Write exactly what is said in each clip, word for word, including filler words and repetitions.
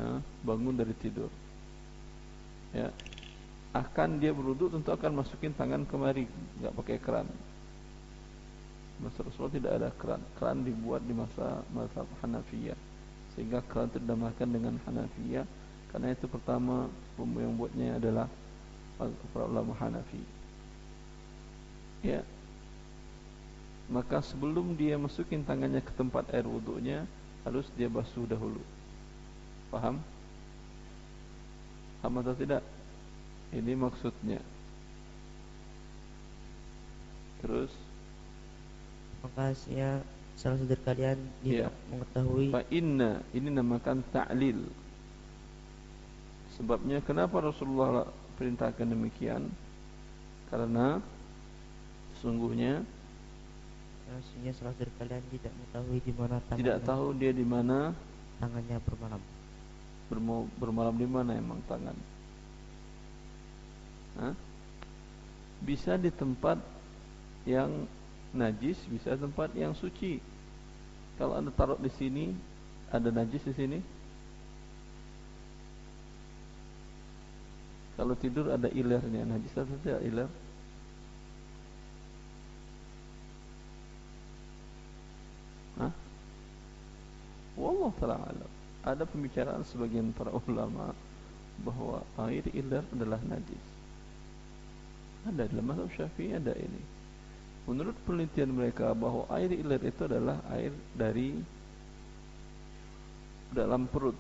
ya, bangun dari tidur, ya, akan dia berwudu tentu akan masukin tangan kemari, nggak pakai keran. Masa Rasulullah tidak ada keran. Keran dibuat di masa mazhab Hanafiyah, sehingga keran itu dinamakan dengan Hanafiyah karena itu pertama yang buatnya adalah para ulama Hanafi. Ya, maka sebelum dia masukin tangannya ke tempat air wudunya harus dia basuh dahulu. Paham? Paham atau tidak? Ini maksudnya. Terus Maka ya, salah satu dari kalian tidak ya, mengetahui. fa inna, ini namakan ta'lil. Sebabnya kenapa Rasulullah perintahkan demikian? Karena sesungguhnya Maksudnya salah satu dari kalian tidak mengetahui di mana tangannya. Tidak tahu dia di mana tangannya bermalam. Bermo, bermalam di mana emang tangan? Hah? Bisa di tempat yang najis, bisa tempat yang suci. Kalau Anda taruh di sini, ada najis di sini. Kalau tidur ada ilernya, najis atau tidak iler? Hah? Wallah ta'ala alam. Ada pembicaraan sebagian para ulama bahwa air iler adalah najis. Ada dalam mazhab Syafi'i ada ini. Menurut penelitian mereka bahwa air iler itu adalah air dari dalam perut.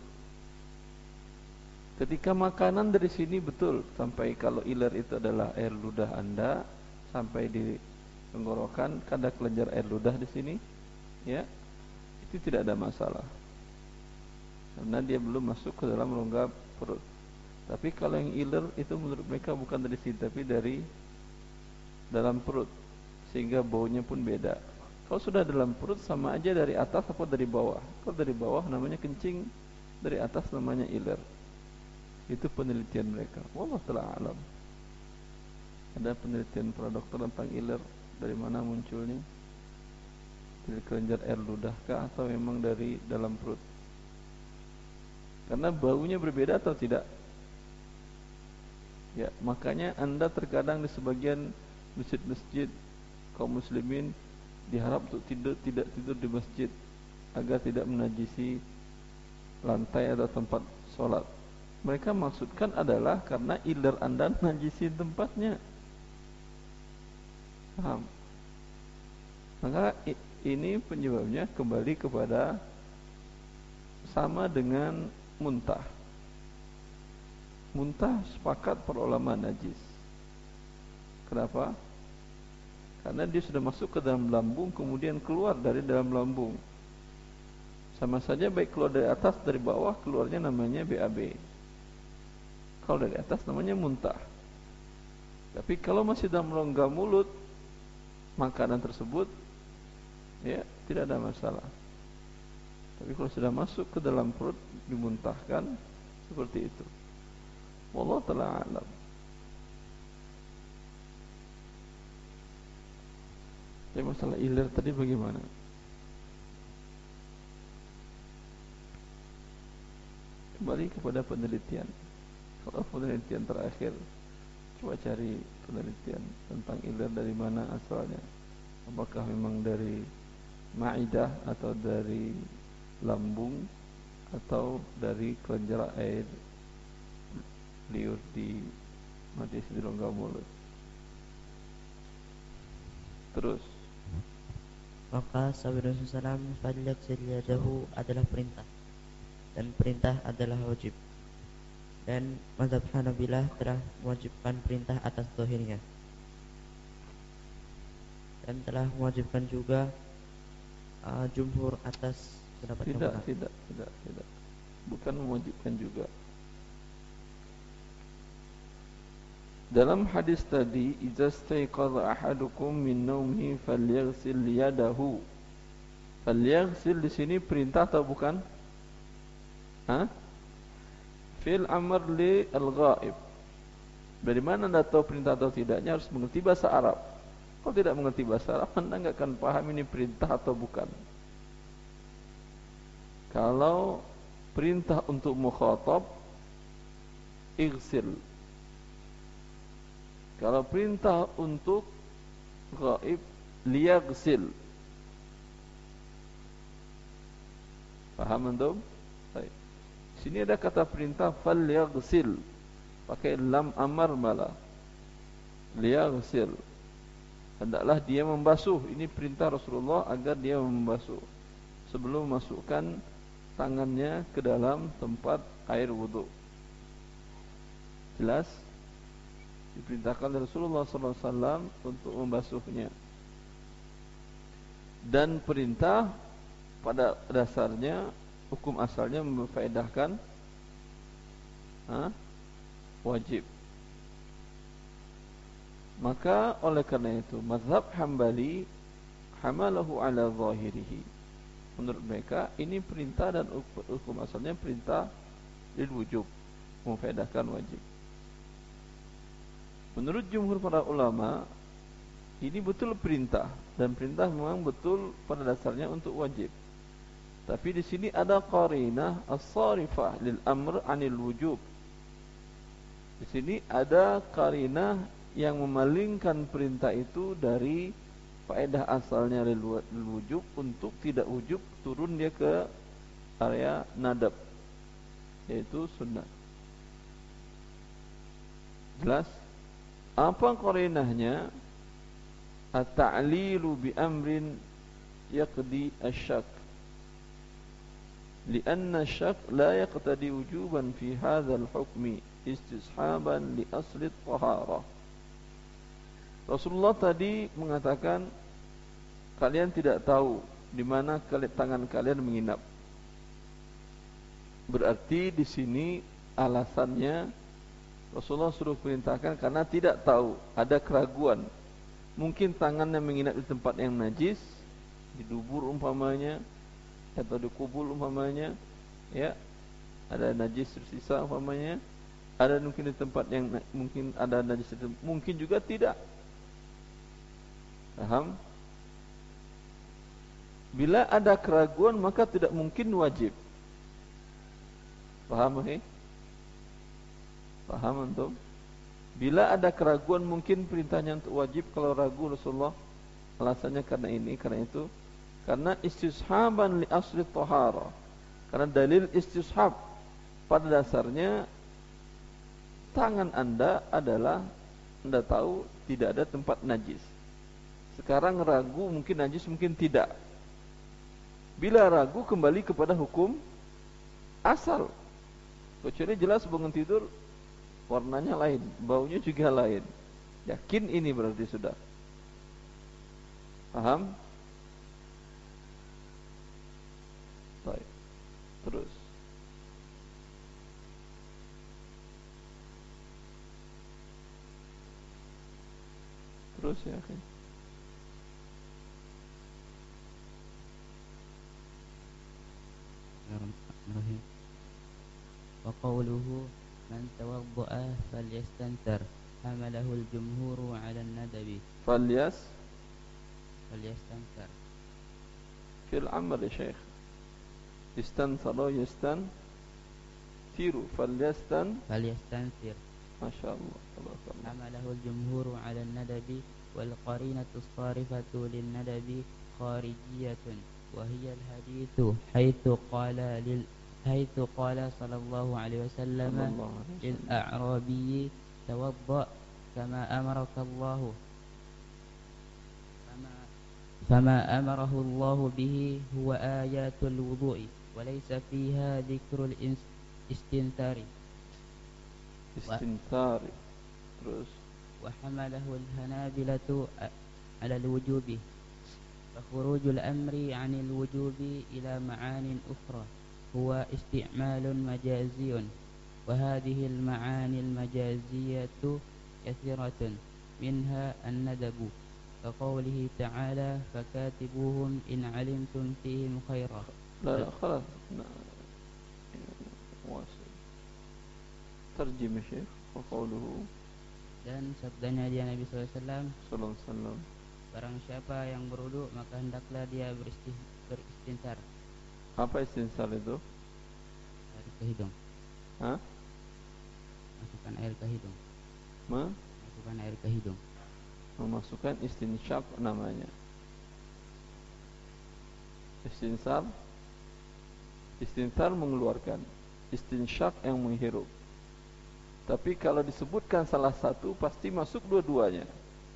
Ketika makanan dari sini betul sampai kalau iler itu adalah air ludah Anda sampai di tenggorokan, ada kelenjar air ludah di sini, ya, itu tidak ada masalah karena dia belum masuk ke dalam rongga perut. Tapi kalau yang iler itu menurut mereka bukan dari sini tapi dari dalam perut, sehingga baunya pun beda. Kalau sudah dalam perut sama aja dari atas atau dari bawah. Kalau dari bawah namanya kencing, dari atas namanya iler. Itu penelitian mereka. Wallah ta'ala alam. Ada penelitian para dokter tentang iler, dari mana munculnya? Dari kelenjar air ludah kah atau memang dari dalam perut? Karena baunya berbeda atau tidak? Ya, makanya Anda terkadang di sebagian masjid-masjid kaum muslimin diharap untuk tidur, tidak tidur di masjid agar tidak menajisi lantai atau tempat sholat. Mereka maksudkan adalah karena iler Anda najisi tempatnya. Paham? Maka ini penyebabnya kembali kepada sama dengan muntah. Muntah sepakat para ulama najis. Kenapa? Karena dia sudah masuk ke dalam lambung kemudian keluar dari dalam lambung. Sama saja baik keluar dari atas dari bawah, keluarnya namanya B A B. Kalau dari atas namanya muntah. Tapi kalau masih dalam rongga mulut makanan tersebut, ya tidak ada masalah. Tapi kalau sudah masuk ke dalam perut dimuntahkan, seperti itu. Wallahu ta'ala alam. Tapi masalah iler tadi bagaimana? Kembali kepada penelitian. Kalau penelitian terakhir, coba cari penelitian tentang iler dari mana asalnya. Apakah memang dari ma'idah atau dari lambung atau dari kelenjar air liur di majlis di rongga mulut. Terus Maka sabda Rasulullah falyaghsil yadahu adalah perintah, dan perintah adalah wajib. Dan mazhab Hanabilah telah mewajibkan perintah atas zahirnya, dan telah mewajibkan juga uh, jumhur atas pendapat yang tidak, benar. tidak, tidak, tidak. Bukan mewajibkan juga. Dalam hadis tadi, idza staiqadha ahadukum min naumihi falyaghsil yadahu. Falyaghsil di sini perintah atau bukan? Hah? Fil amr li al-ghaib. Dari mana Anda tahu perintah atau tidaknya? Harus mengerti bahasa Arab. Kalau tidak mengerti bahasa Arab, Anda enggak akan paham ini perintah atau bukan. Kalau perintah untuk mukhatab, igsil. Kalau perintah untuk ghaib, liyaghsil. Paham antum? Baik. Sini ada kata perintah falyaghsil, pakai lam amar malah. Liyaghsil, hendaklah dia membasuh. Ini perintah Rasulullah agar dia membasuh sebelum memasukkan tangannya ke dalam tempat air wudu. Jelas? Diperintahkan oleh Rasulullah sallallahu alaihi wasallam untuk membasuhnya. Dan perintah pada dasarnya, hukum asalnya memfaedahkan ha? wajib. Maka oleh karena itu mazhab Hambali hamalahu ala zahirihi. Menurut mereka ini perintah dan hukum asalnya perintah lil wujub, memfaedahkan wajib. Menurut jumhur para ulama, ini betul perintah, dan perintah memang betul pada dasarnya untuk wajib. Tapi di sini ada qarinah as-sarifah lil amr 'anil wujub. Di sini ada qarinah yang memalingkan perintah itu dari faedah asalnya lil wujub untuk tidak wujub, turun dia ke area nadab, yaitu sunnah. Jelas? Apa qarinahnya? At-ta'lilu bi amrin yaqdi asy-syak. Lianna asy-syak la yaqtadi wujuban fi hadzal hukmi istishaban li asli at-taharah. Rasulullah tadi mengatakan kalian tidak tahu di mana tangan kalian menginap. Berarti di sini alasannya Rasulullah suruh perintahkan karena tidak tahu, ada keraguan. Mungkin tangannya menginap di tempat yang najis, di dubur umpamanya, atau di kubul umpamanya, ya, ada najis tersisa umpamanya, ada mungkin di tempat yang mungkin ada najis, mungkin juga tidak. Paham? Bila ada keraguan maka tidak mungkin wajib. Paham eh? Paham antum? Bila ada keraguan mungkin perintahnya untuk wajib. Kalau ragu Rasulullah alasannya karena ini, karena itu, karena istishaban li asli tahara. Karena dalil istishab pada dasarnya tangan anda adalah, anda tahu tidak ada tempat najis. Sekarang ragu mungkin najis mungkin tidak. Bila ragu kembali kepada hukum asal. Kecuali jelas bangun tidur warnanya lain, baunya juga lain. Yakin ini berarti sudah. Paham? Baik. Terus. Terus ya, kan? Bismillahirrahmanirrahim. Wa qawluhu man tawadda'a falyastanthir hamalahu al-jumhur 'ala an-nadabi. Falyas falyastanthir fil amal ya Syekh. Istanthara yastan tiru falyastan falyastanthir. Masyaallah, tabarakallah. Hamalahu al-jumhur 'ala an-nadabi wal qarinatu as-sarifatu lin-nadabi kharijiyatun wa hiya al-hadithu haitsu qala lil حيث قال صلى الله عليه وسلم للأعرابي توضأ كما أمرك الله فما, فما أمره الله به هو آيات الوضوء وليس فيها ذكر الاستنثار استنثار terus وحمله الحنابلة على الوجوب فخروج الأمر عن الوجوب إلى معان أخرى هو استعمال مجازي وهذه المعاني المجازية كثيرة منها الندب كقوله تعالى فكاتبوهم إن علمتم فيهم خيرا. لا لا خلاص واصل ترجم الشيخ. وقوله dan sabdanya dia Nabi sallallahu alaihi wasallam, barang siapa yang berwudu maka hendaklah dia beristintar. Apa istinsar itu? ke hidung. Hah? Masukkan air ke hidung. Me? Masukkan air ke hidung. Memasukkan istinsyaq namanya. Istinsar, istinsar mengeluarkan, istinsyaq yang menghirup. Tapi kalau disebutkan salah satu, pasti masuk dua-duanya.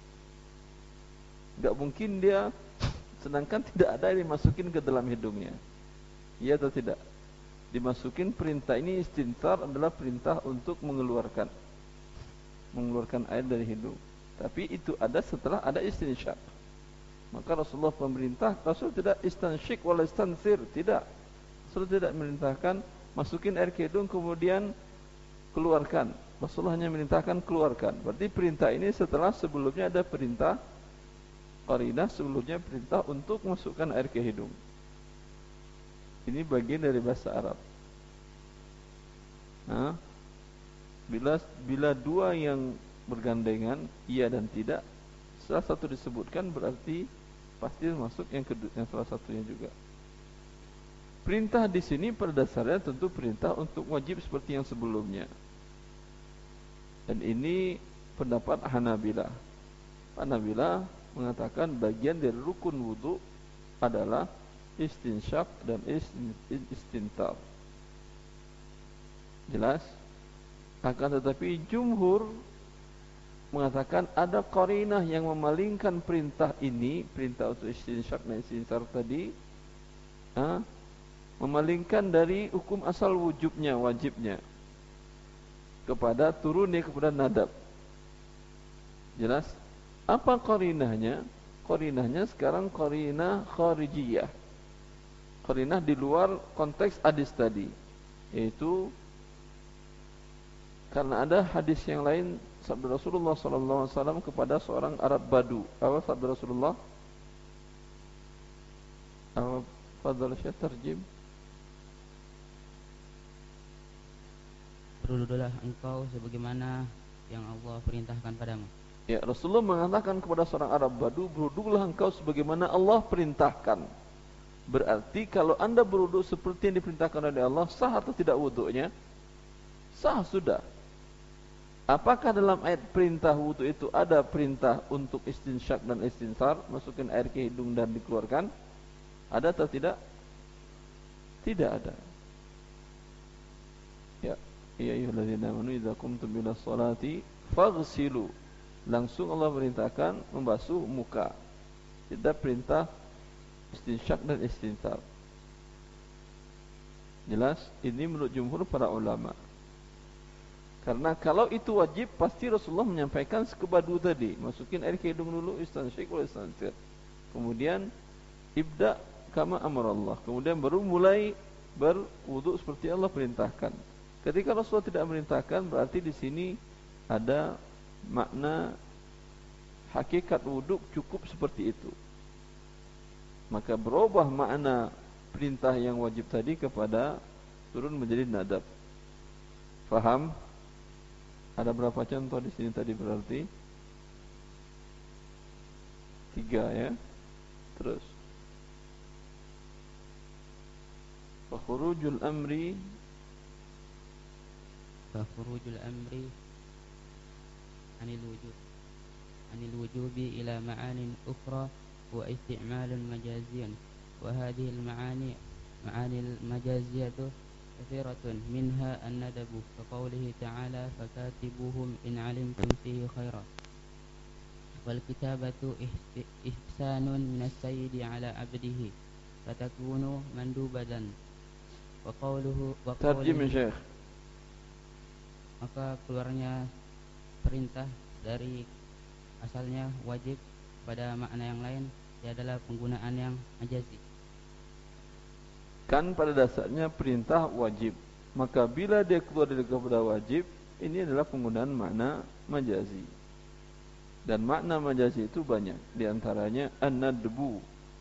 Tidak mungkin dia, sedangkan tidak ada yang dimasukin ke dalam hidungnya. Iya atau tidak? Dimasukin perintah ini, istinsar adalah perintah untuk mengeluarkan, mengeluarkan air dari hidung. Tapi itu ada setelah ada istinsyaq. Maka Rasulullah pemerintah, Rasul tidak istansyik wala istansir, tidak. Rasul tidak merintahkan masukin air ke hidung kemudian keluarkan. Rasulullah hanya merintahkan keluarkan. Berarti perintah ini setelah sebelumnya ada perintah qarinah, sebelumnya perintah untuk masukkan air ke hidung. Ini bagian dari bahasa Arab. Nah, bila bila dua yang bergandengan, iya dan tidak, salah satu disebutkan berarti pasti masuk yang kedua, yang salah satunya juga. Perintah di sini pada dasarnya tentu perintah untuk wajib seperti yang sebelumnya. Dan ini pendapat Hanabilah. Hanabilah mengatakan bagian dari rukun wudu adalah istinsyaq dan istintar. Jelas? Akan tetapi jumhur mengatakan ada qarinah yang memalingkan perintah ini, perintah untuk istinsyaq dan istintar tadi, ha, memalingkan dari hukum asal wujubnya, wajibnya, kepada turunnya kepada nadab. Jelas? Apa qarinahnya? Qarinahnya sekarang qarinah kharijiyah. Qarinah di luar konteks hadis tadi, yaitu karena ada hadis yang lain sabda Rasulullah sallallahu alaihi wasallam kepada seorang Arab Badu. Apa sabda Rasulullah? Apa fadhal syekh terjem? Berudulah engkau sebagaimana yang Allah perintahkan padamu. Ya, Rasulullah mengatakan kepada seorang Arab Badu, berwudulah engkau sebagaimana Allah perintahkan. Berarti kalau anda berwudu seperti yang diperintahkan oleh Allah, sah atau tidak wudunya? Sah sudah. Apakah dalam ayat perintah wudu itu ada perintah untuk istinsyaq dan istinsar, masukin air ke hidung dan dikeluarkan? Ada atau tidak? Tidak ada. Ya, ya ayyuhalladzina amanu idza qumtum ila sholati faghsilu. Langsung Allah perintahkan membasuh muka. Tidak perintah istinsyaq dan istinsar. Jelas? Ini menurut jumhur para ulama. Karena kalau itu wajib, pasti Rasulullah menyampaikan sekebadu tadi, masukin air ke hidung dulu, istansyik wal istansir. Kemudian ibda kama amarallah. Kemudian baru mulai berwudu seperti Allah perintahkan. Ketika Rasulullah tidak merintahkan, berarti di sini ada makna hakikat wudu cukup seperti itu. Maka berubah makna perintah yang wajib tadi kepada turun menjadi nadab. Faham? Ada berapa contoh di sini tadi berarti? Tiga ya. Terus. Fa khurujul amri fa khurujul amri anil wujub anil wujubi ila ma'anin ukhra wa isti'malun majaziyan wa hadhihi al ma'ani ma'ani al majaziyatu كثيرة منها الندب كقوله تعالى فكاتبوهم إن علمتم فيه خيرا والكتابة إحسان من السيد على عبده فتكون مندوبة وقوله ترجم Syekh. Maka keluarnya perintah dari asalnya wajib pada makna yang lain, ia adalah penggunaan yang majazi. Kan pada dasarnya perintah wajib. Maka bila dia keluar dari kepada wajib, ini adalah penggunaan makna majazi. Dan makna majazi itu banyak. Di antaranya an-nadbu.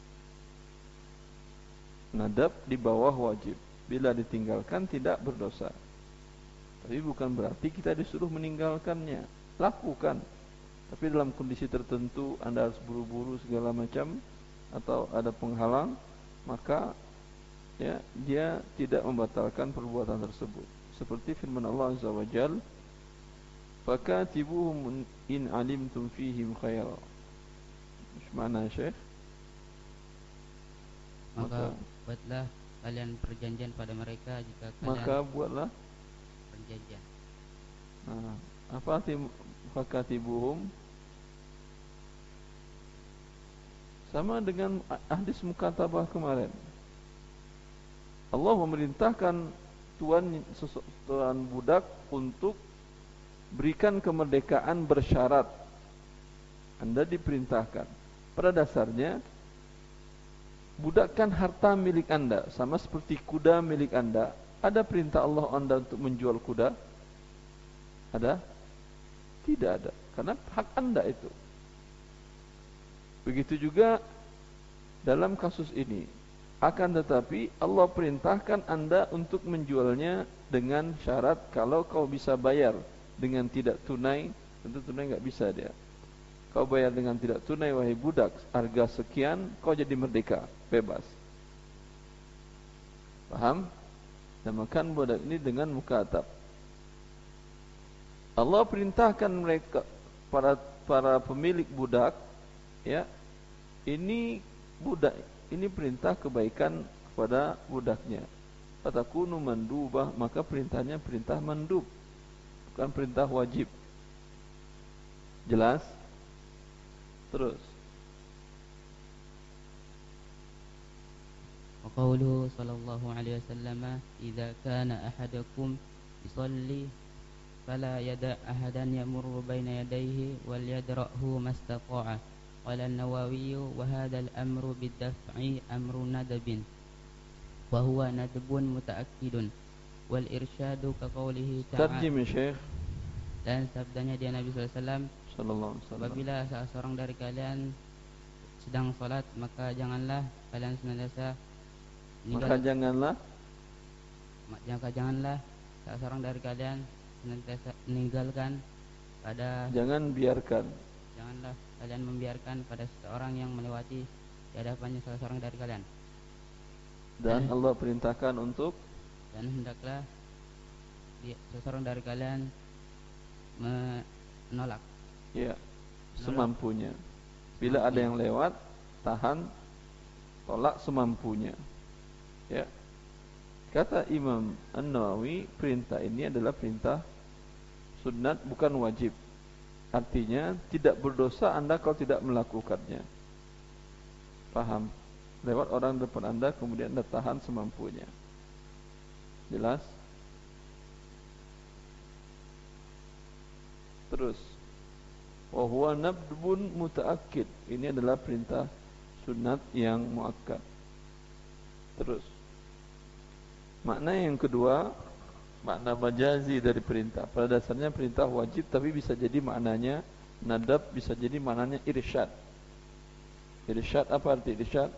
Nadab di bawah wajib. Bila ditinggalkan tidak berdosa. Tapi bukan berarti kita disuruh meninggalkannya. Lakukan. Tapi dalam kondisi tertentu anda harus buru-buru segala macam atau ada penghalang, maka ya, dia tidak membatalkan perbuatan tersebut. Seperti firman Allah Azza wa Jalla, fakatibuhum in alimtum fihim khaira. Mana Syekh? Maka Maka buatlah kalian perjanjian pada mereka jika kalian maka buatlah perjanjian. nah, apa arti fakatibuhum? Sama dengan hadis mukatabah kemarin. Allah memerintahkan tuan tuan budak untuk berikan kemerdekaan bersyarat. Anda diperintahkan. Pada dasarnya budak kan harta milik Anda, sama seperti kuda milik Anda. Ada perintah Allah Anda untuk menjual kuda? Ada? Tidak ada, karena hak Anda itu. Begitu juga dalam kasus ini. Akan tetapi Allah perintahkan Anda untuk menjualnya dengan syarat kalau kau bisa bayar dengan tidak tunai. Tentu tunai enggak bisa dia. Kau bayar dengan tidak tunai wahai budak, harga sekian, kau jadi merdeka, bebas. Paham? Namakan budak ini dengan mukatab. Allah perintahkan mereka, para para pemilik budak, ya, ini budak, ini perintah kebaikan kepada budaknya. Fatakunu mandubah, maka perintahnya perintah mandub, bukan perintah wajib. Jelas? Terus. Wa qawluhu sallallahu alaihi wasallam, idza kana ahadukum yusalli fala yada ahadan yamurru baina yadayhi wal yadra'hu mastata'a. Qala an-Nawawi wa hadha al-amru bid-daf'i amru nadbin wa huwa nadbun mutaakkidun wal irsyadu ka qawlihi ta'ala. Tarjim Syekh. Dan sabdanya dia Nabi sallallahu alaihi wasallam, sallallahu alaihi wasallam, apabila salah seorang dari kalian sedang salat, maka janganlah kalian senantiasa maka janganlah maka janganlah salah seorang dari kalian senantiasa meninggalkan pada jangan biarkan janganlah kalian membiarkan pada seseorang yang melewati di hadapannya salah seorang dari kalian. Dan Dan, Allah perintahkan untuk dan hendaklah dia, seseorang dari kalian menolak, ya, semampunya. Bila ada yang lewat, tahan, tolak semampunya. Ya. Kata Imam An-Nawawi, perintah ini adalah perintah sunat, bukan wajib. Artinya tidak berdosa Anda kalau tidak melakukannya. Paham? Lewat orang depan Anda, kemudian Anda tahan semampunya. Jelas? Terus, wa huwa nabdun mutaakkid. Ini adalah perintah sunat yang muakkad. Terus, makna yang kedua, makna majazi dari perintah. Pada dasarnya perintah wajib, tapi bisa jadi maknanya nadab, bisa jadi maknanya irsyad. Irsyad, apa arti irsyad?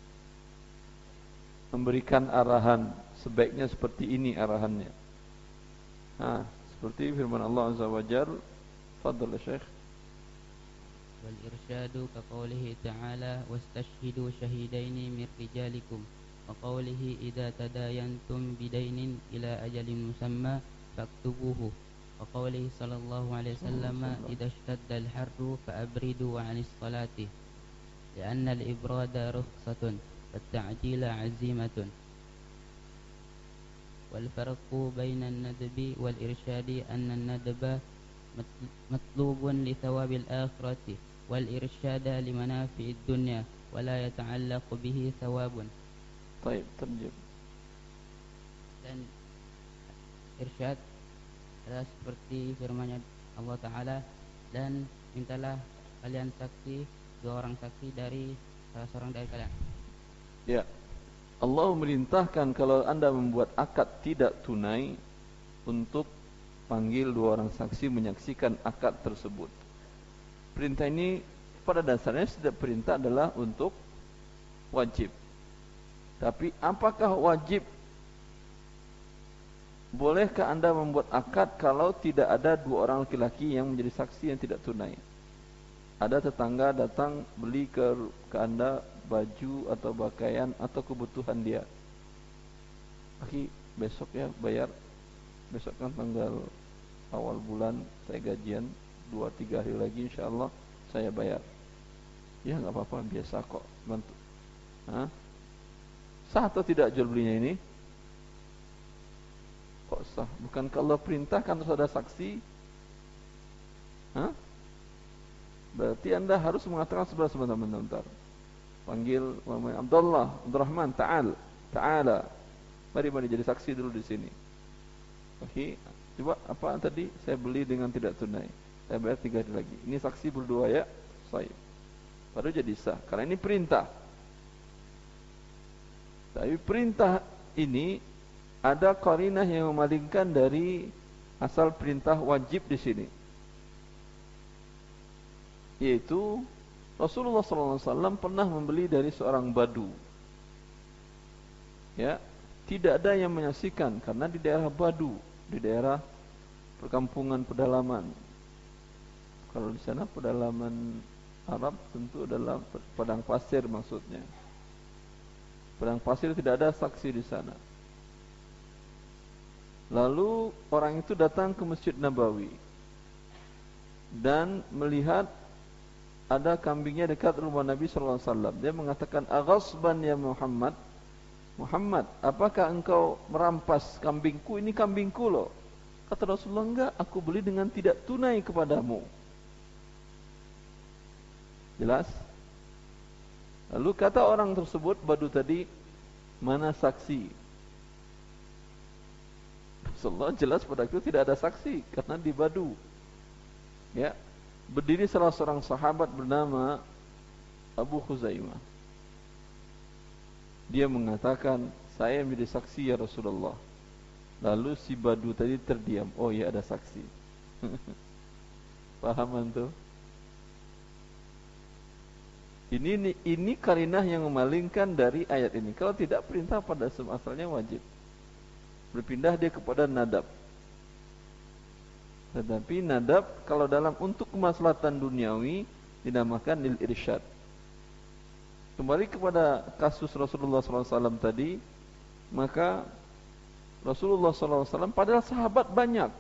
Memberikan arahan, sebaiknya seperti ini arahannya. Nah, seperti firman Allah Azza wa Jalla. Fadhal Syekh. wal irsyadu ka qawlihi ta'ala wastashhidu shahidaini min rijalikum wa qawlihi idza tadayantum bidainin ila ajalin musamma faktubuhu wa qawlihi sallallahu alaihi wasallam idza ishtadda al-harru fa abridu 'anis salati li'anna al-ibrada rukhsatun wat ta'jila 'azimatun. Wal farqu baina an-nadbi wal irsyadi anna an-nadba matlubun li thawabil akhirati wal irsyada li manafi'id dunya wa la yata'allaqu bihi thawabun. Baik, terjem. Dan irsyad adalah seperti firman Allah Ta'ala, dan mintalah kalian saksi, dua orang saksi dari salah seorang dari kalian. Ya, Allah memerintahkan kalau Anda membuat akad tidak tunai untuk panggil dua orang saksi menyaksikan akad tersebut. Perintah ini pada dasarnya setiap perintah adalah untuk wajib. Tapi apakah wajib? Bolehkah Anda membuat akad kalau tidak ada dua orang laki-laki yang menjadi saksi yang tidak tunai? Ada tetangga datang beli ke, ke Anda baju atau pakaian atau kebutuhan dia. Aki besok ya bayar, besok kan tanggal awal bulan saya gajian, dua tiga hari lagi insya Allah saya bayar. Ya nggak apa-apa, biasa kok, bantu. Hah? Sah atau tidak jual belinya ini? Kok sah? Bukan kalau perintah kan harus ada saksi? Hah? Berarti anda harus mengatakan sebentar sebentar sebentar. Panggil Muhammad Abdullah, Abdurrahman, ta'al, ta'ala. Mari mari jadi saksi dulu di sini. Oke, coba apa tadi? Saya beli dengan tidak tunai. Saya bayar tiga hari lagi. Ini saksi berdua ya, saya. Baru jadi sah. Karena ini perintah. Tapi perintah ini ada qarinah yang memalingkan dari asal perintah wajib di sini. Yaitu Rasulullah sallallahu alaihi wasallam pernah membeli dari seorang badu. Ya, tidak ada yang menyaksikan karena di daerah badu, di daerah perkampungan pedalaman. Kalau di sana pedalaman Arab tentu adalah padang pasir maksudnya. Padang pasir tidak ada saksi di sana. Lalu orang itu datang ke Masjid Nabawi dan melihat ada kambingnya dekat rumah Nabi sallallahu alaihi wasallam. Dia mengatakan, "Aghasban ya Muhammad? Muhammad, apakah engkau merampas kambingku? Ini kambingku loh." Kata Rasulullah, "Enggak, aku beli dengan tidak tunai kepadamu." Jelas? Lalu kata orang tersebut, badu tadi, "Mana saksi?" Rasulullah jelas pada itu tidak ada saksi karena di badu. Ya. Berdiri salah seorang sahabat bernama Abu Khuzaimah. Dia mengatakan, "Saya menjadi saksi ya Rasulullah." Lalu si badu tadi terdiam. Oh ya, ada saksi. Paham antum? Ini, ini ini karinah yang memalingkan dari ayat ini. Kalau tidak, perintah pada asalnya wajib. Berpindah dia kepada nadab. Tetapi nadab kalau dalam untuk kemaslahatan duniawi dinamakan lil irsyad. Kembali kepada kasus Rasulullah sallallahu alaihi wasallam tadi, maka Rasulullah sallallahu alaihi wasallam padahal sahabat banyak.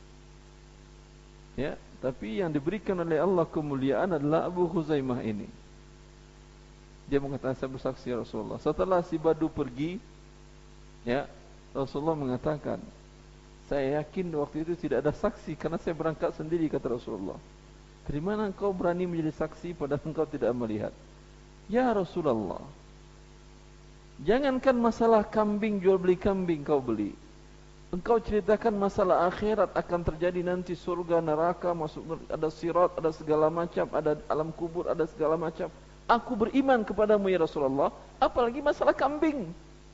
Ya, tapi yang diberikan oleh Allah kemuliaan adalah Abu Khuzaimah ini. Dia mengatakan, "Saya bersaksi ya Rasulullah." Setelah si badu pergi, ya, Rasulullah mengatakan, "Saya yakin waktu itu tidak ada saksi karena saya berangkat sendiri," kata Rasulullah. "Dari mana engkau berani menjadi saksi padahal engkau tidak melihat?" "Ya Rasulullah, jangankan masalah kambing, jual beli kambing kau beli. Engkau ceritakan masalah akhirat akan terjadi nanti, surga, neraka, masuk ada sirat, ada segala macam, ada alam kubur, ada segala macam. Aku beriman kepadamu ya Rasulullah, apalagi masalah kambing."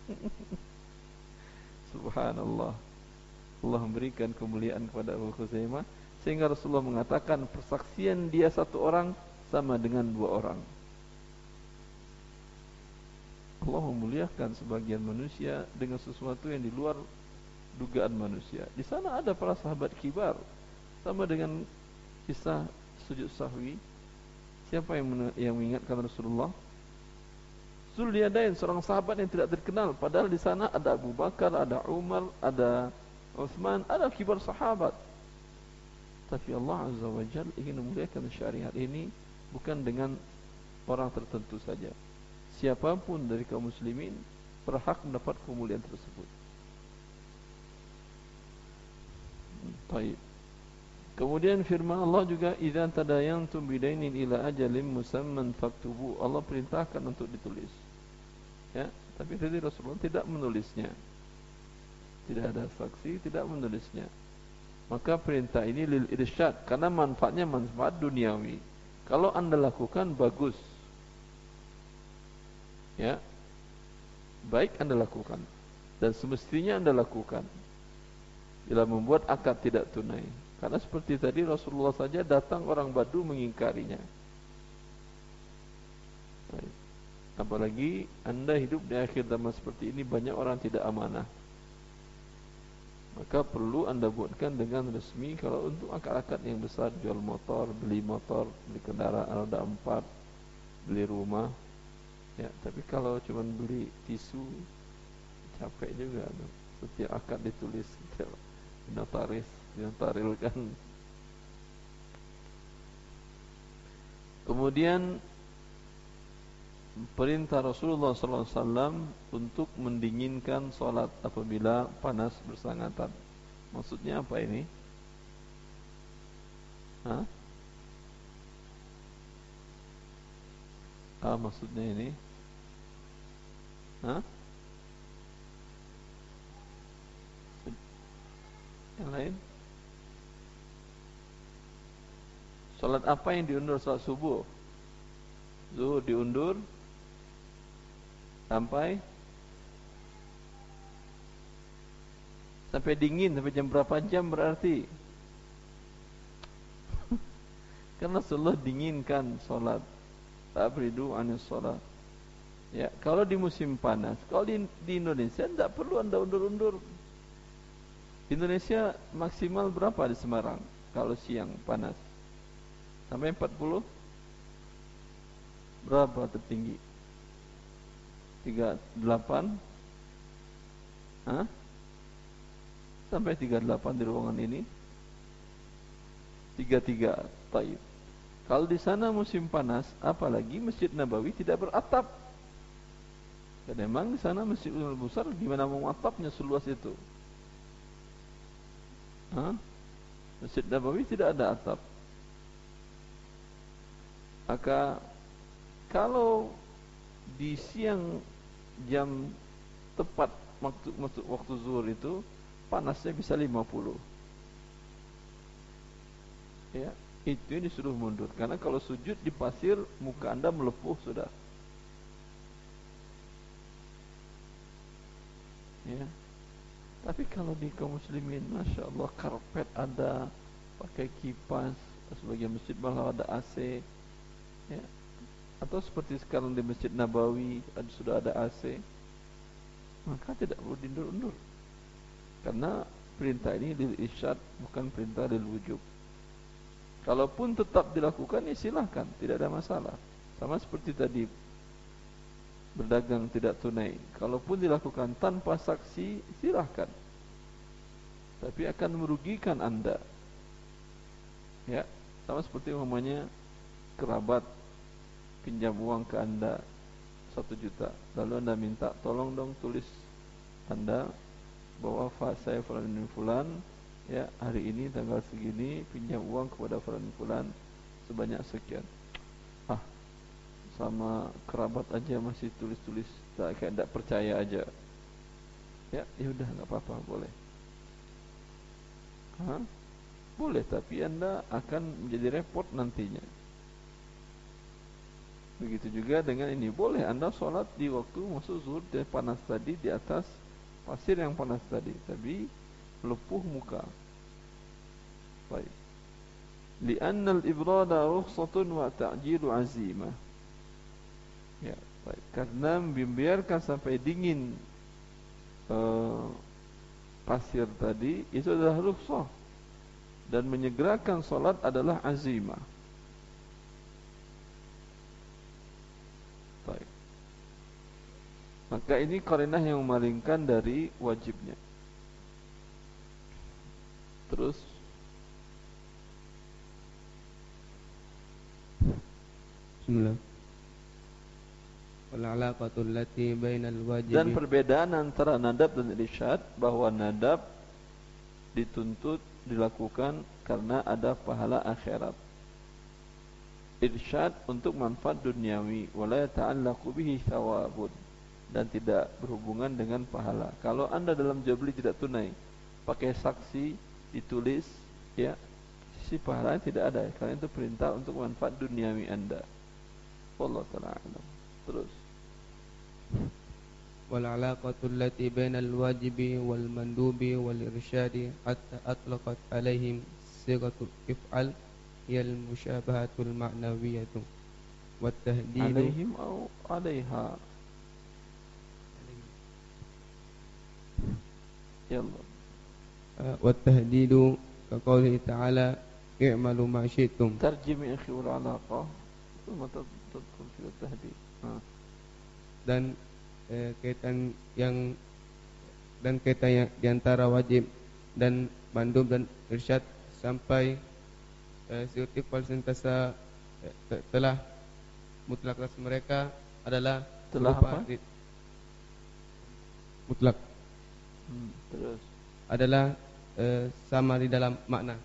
Subhanallah. Allah memberikan kemuliaan kepada Abu Khuzaimah sehingga Rasulullah mengatakan persaksian dia satu orang sama dengan dua orang. Allah memuliakan sebagian manusia dengan sesuatu yang di luar dugaan manusia. Di sana ada para sahabat kibar, sama dengan kisah sujud sahwi. Siapa yang yang mengingatkan Rasulullah? Zulyadain, seorang sahabat yang tidak terkenal, padahal di sana ada Abu Bakar, ada Umar, ada Uthman, ada kibar sahabat. Tapi Allah Azza wa Jalla ingin memuliakan syariat ini bukan dengan orang tertentu saja. Siapapun dari kaum muslimin berhak mendapat kemuliaan tersebut. Baik. Kemudian firman Allah juga, "Idza tadayantum bidainin ila ajalin musamman faktubu." Allah perintahkan untuk ditulis. Ya, tapi tadi Rasulullah tidak menulisnya. Tidak ada saksi, tidak menulisnya. Maka perintah ini lil irsyad karena manfaatnya manfaat duniawi. Kalau Anda lakukan bagus. Ya. Baik Anda lakukan dan semestinya Anda lakukan. Bila membuat akad tidak tunai. Karena seperti tadi Rasulullah saja datang orang Badu mengingkarinya. Baik. Apalagi Anda hidup di akhir zaman seperti ini, banyak orang tidak amanah. Maka perlu Anda buatkan dengan resmi. Kalau untuk akad-akad yang besar, jual motor, beli motor, beli kendaraan roda empat, beli rumah, ya. Tapi kalau cuma beli tisu, capek juga tuh. Setiap akad ditulis, setiap notaris dinotarilkan. Kemudian perintah Rasulullah sallallahu alaihi wasallam untuk mendinginkan solat apabila panas bersangatan. Maksudnya apa ini? Hah? Ah, maksudnya ini? Hah? Yang lain? Salat apa yang diundur? Salat subuh. Zuhur diundur sampai sampai dingin, sampai jam berapa jam berarti? Karena Rasulullah dinginkan salat. Tabridu anis salat. Ya, kalau di musim panas, kalau di, di Indonesia tidak perlu Anda undur-undur. Indonesia maksimal berapa di Semarang kalau siang panas? Sampai empat puluh? Berapa tertinggi? tiga puluh delapan? Hah? Sampai tiga puluh delapan di ruangan ini? tiga puluh tiga. Taib. Kalau di sana musim panas, apalagi Masjid Nabawi tidak beratap. Dan memang di sana Masjidil Besar gimana mau atapnya seluas itu? Hah? Masjid Nabawi tidak ada atap. Maka kalau di siang jam tepat waktu waktu zuhur itu panasnya bisa lima puluh. Ya, itu yang disuruh mundur. Karena kalau sujud di pasir muka Anda melepuh sudah. Ya. Tapi kalau di kaum muslimin, masya Allah, karpet ada, pakai kipas, sebagian masjid malah ada A C, ya. Atau seperti sekarang di Masjid Nabawi ada, sudah ada A C, maka tidak perlu diundur-undur. Karena perintah ini lil irsyad, bukan perintah lil wujub. Kalaupun tetap dilakukan, ya silahkan, tidak ada masalah. Sama seperti tadi berdagang tidak tunai, kalaupun dilakukan tanpa saksi, silahkan. Tapi akan merugikan Anda. Ya, sama seperti umpamanya kerabat pinjam uang ke Anda satu juta, lalu Anda minta tolong dong tulis Anda bahwa saya fulan bin fulan, ya, hari ini tanggal segini pinjam uang kepada fulan bin fulan sebanyak sekian. Ah, sama kerabat aja masih tulis-tulis, tak kayak tidak percaya aja. Ya, ya udah nggak apa-apa, boleh. Hah? Boleh, tapi Anda akan menjadi repot nantinya. Begitu juga dengan ini, boleh Anda sholat di waktu masuk zuhur dan panas tadi di atas pasir yang panas tadi, tapi melepuh muka. Baik. Li'anna al-ibrada rukhsatun wa ta'jilu azimah. Ya, baik. Karena membiarkan sampai dingin uh, pasir tadi itu adalah rukhsah, dan menyegerakan salat adalah azimah. Baik. Maka ini qarinah yang memalingkan dari wajibnya. Terus Bismillah. Wal 'alaqatu allati bainal wajibi. Dan perbedaan antara nadab dan irsyad, bahwa nadab dituntut dilakukan karena ada pahala akhirat. Irsyad untuk manfaat duniawi, wala ta'allaqu bihi thawabun, dan tidak berhubungan dengan pahala. Kalau Anda dalam jual beli tidak tunai, pakai saksi ditulis, ya, sisi pahalanya tidak ada, karena itu perintah untuk manfaat duniawi Anda. Wallahu ta'ala a'lam. Terus wal 'alaqatu allati bainal wajibi wal mandubi wal irsyadi hatta atlaqat alaihim sighatul if'al hiya al musyabahatul ma'nawiyatu wat tahdidu alaihim au alaiha. Ya Allah. wat tahdidu ka qoulihi ta'ala i'malu ma syi'tum. Tarjimi akhi wal 'alaqah thumma tadkhul fi tahdid. Dan eh, kaitan yang dan kaitannya di antara wajib dan mandub dan irsyad sampai eh, Suyuti sintasa eh, telah mutlak atas mereka adalah Telah berupa apa? di- mutlak Hmm, terus adalah eh, sama di dalam makna.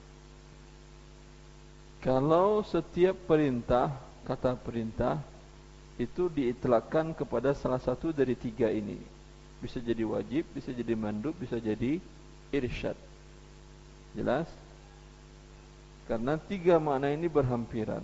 kalau setiap perintah, kata perintah itu diitlakkan kepada salah satu dari tiga ini, bisa jadi wajib, bisa jadi mandub, bisa jadi irsyad. Jelas? Karena tiga makna ini berhampiran.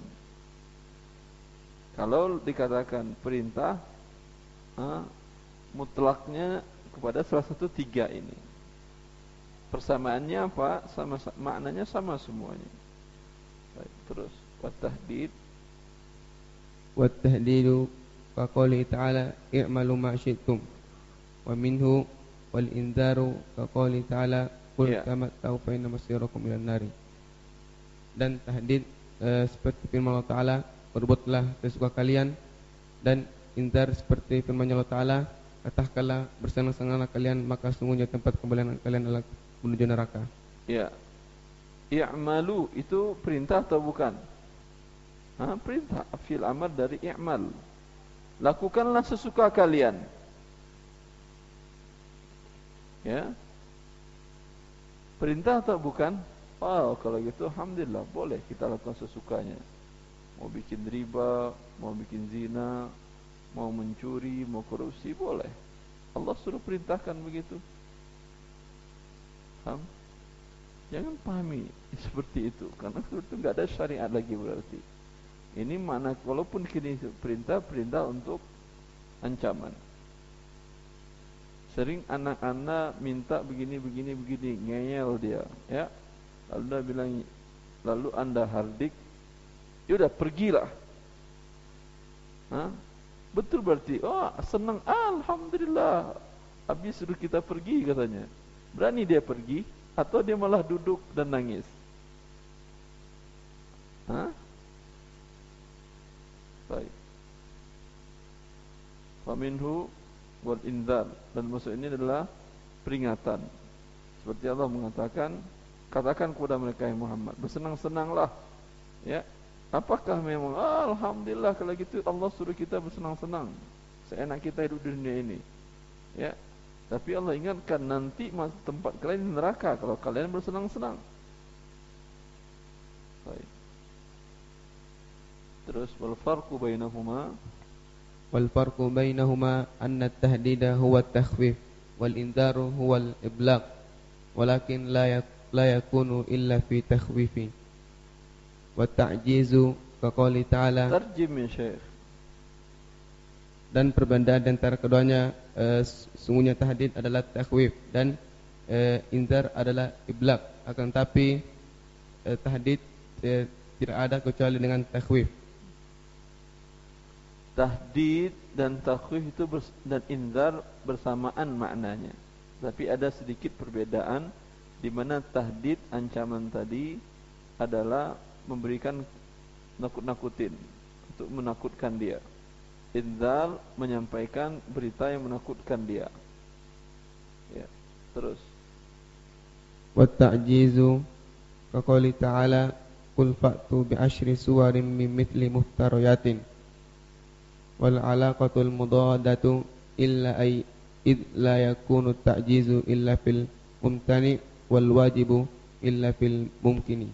Kalau dikatakan perintah, ah, mutlaknya kepada salah satu tiga ini. Persamaannya apa? Sama, maknanya sama semuanya. Baik, terus wat-tahdid. Wa tahdidu ka qouli ta'ala i'malu ma syi'tum wa minhu wal inzaru ka qouli ta'ala qul Ya. tamatta'u fa inna masirakum ilan nari. Dan tahdid eh, seperti firman Allah Ta'ala, berbuatlah sesuka kalian, dan inzar seperti firman Allah Ta'ala, katakanlah bersenang-senanglah kalian, maka sungguhnya tempat kembalian kalian adalah menuju neraka. Ya. I'malu itu perintah atau bukan? Ha, perintah, fi'il amr dari i'mal. Lakukanlah sesuka kalian. Ya. Perintah atau bukan? Oh, kalau gitu alhamdulillah boleh kita lakukan sesukanya. Mau bikin riba, mau bikin zina, mau mencuri, mau korupsi, boleh. Allah suruh perintahkan begitu. Paham? Jangan pahami seperti itu, karena itu enggak ada syariat lagi berarti. Ini mana walaupun kini perintah, perintah untuk ancaman. Sering anak-anak minta begini begini begini, ngeyel dia, ya. Lalu dia bilang, lalu anda hardik, yaudah pergilah. Hah? Betul berarti, oh senang, alhamdulillah. Habis suruh kita pergi katanya. Berani dia pergi atau dia malah duduk dan nangis? Hah? Baik. Faminhu wal inzar, dan maksud ini adalah peringatan. Seperti Allah mengatakan, katakan kepada mereka yang Muhammad, bersenang-senanglah. Ya. Apakah memang ah, alhamdulillah kalau gitu Allah suruh kita bersenang-senang, seenak kita hidup di dunia ini. Ya. Tapi Allah ingatkan nanti tempat kalian di neraka kalau kalian bersenang-senang. Baik. Terus wal farqu bainahuma, Wal farqu bainahuma anna at-tahdida huwa at-takhfif wal inzaru huwa al-iblaq, walakin la yak, la yakunu illa fi takhwifi. Wa ta'jizu ka qouli ta'ala, tarjim ya Syekh. dan perbedaan antara keduanya, e, sungguhnya tahdid adalah takhwif dan e, inzar adalah iblaq. Akan tapi e, tahdid e, tidak ada kecuali dengan takhwif. Tahdid dan takhwif itu bers dan inzar bersamaan maknanya. Tapi ada sedikit perbedaan di mana tahdid ancaman tadi adalah memberikan nakut-nakutin, untuk menakutkan dia. Inzar menyampaikan berita yang menakutkan dia. Ya, terus. Wa ta'jizu ka qouli ta'ala qul fa'tu bi asyri suwarin min mithli muftariyatin. Wal alaqatul mudadatu illa ay id la yakunu ta'jizu illa fil mumtani wal wajibu illa fil mumkini.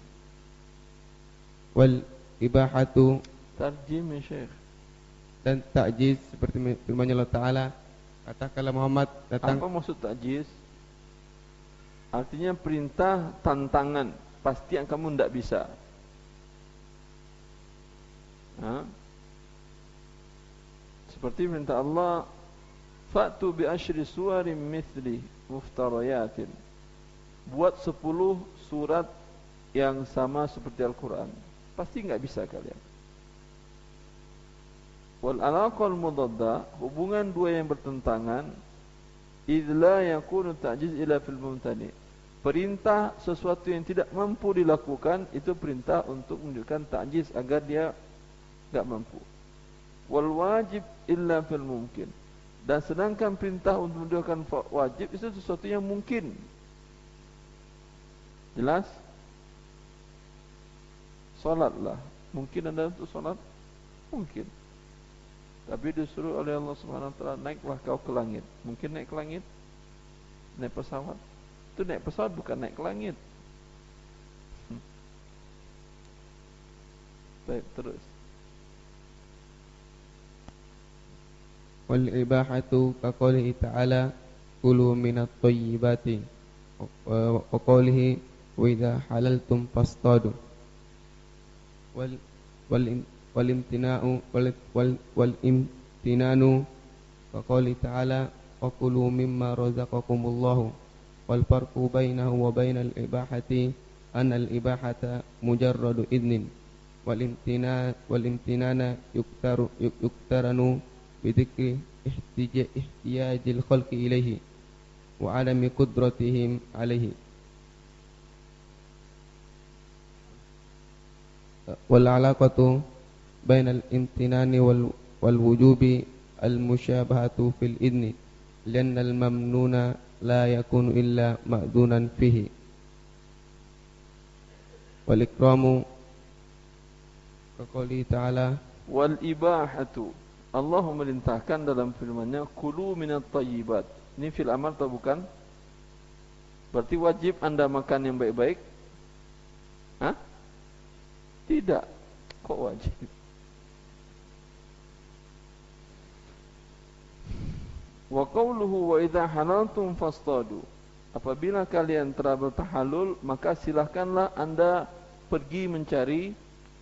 Wal ibahatu, Tarjim ya Syekh. dan ta'jiz seperti firman Allah Ta'ala, katakanlah Muhammad datang. Apa maksud ta'jiz? Artinya perintah tantangan, pasti yang kamu tidak bisa. Ha? Seperti perintah Allah, fa'tu bi asyri suwarin mithli muftariyatin. Buat sepuluh surat yang sama seperti Al-Quran. Pasti enggak bisa kalian. Wal alaqal mudadda, hubungan dua yang bertentangan, idz la yakunu ta'jiz ila fil mumtani. Perintah sesuatu yang tidak mampu dilakukan itu perintah untuk menunjukkan ta'jiz agar dia enggak mampu. Wal wajib illa fil mumkin. Dan sedangkan perintah untuk meninggalkan wajib itu sesuatu yang mungkin. Jelas? Salatlah. Mungkin Anda untuk salat? Mungkin. Tapi disuruh oleh Allah Subhanahu wa taala, naiklah kau ke langit. Mungkin naik ke langit? Naik pesawat? Itu naik pesawat bukan naik ke langit. Hmm. Baik, terus. Wal ibahatu kaqoulihi ta'ala kulu minat thayyibati wa qoulihi wa idza halaltum fastadu. Wal wal wal imtina'u wal wal, wal imtinanu kaqoulihi ta'ala wa kulu mimma razaqakumullahu. Wal farqu bainahu wa bainal ibahati anna al ibahata mujarradu idnin wal imtina wal imtinana yuktaru yuktaranu bidikri ihtiyajil khalqi ilaihi wa adami qudratihim alaihi wal alaqatu bainal imtinani wal wal wujubi al musyabahatu fil idni lianna al mamnuna la yakunu illa ma'dunan fihi wal ikramu kaqouli ta'ala Wal ibahatu, Allah memerintahkan dalam firman-Nya kulu minat thayyibat. Ini fil amar atau bukan? Berarti wajib Anda makan yang baik-baik? Hah? Tidak. Kok wajib? Wa qawluhu wa idza halaltum fastadu. Apabila kalian telah bertahalul, maka silahkanlah Anda pergi mencari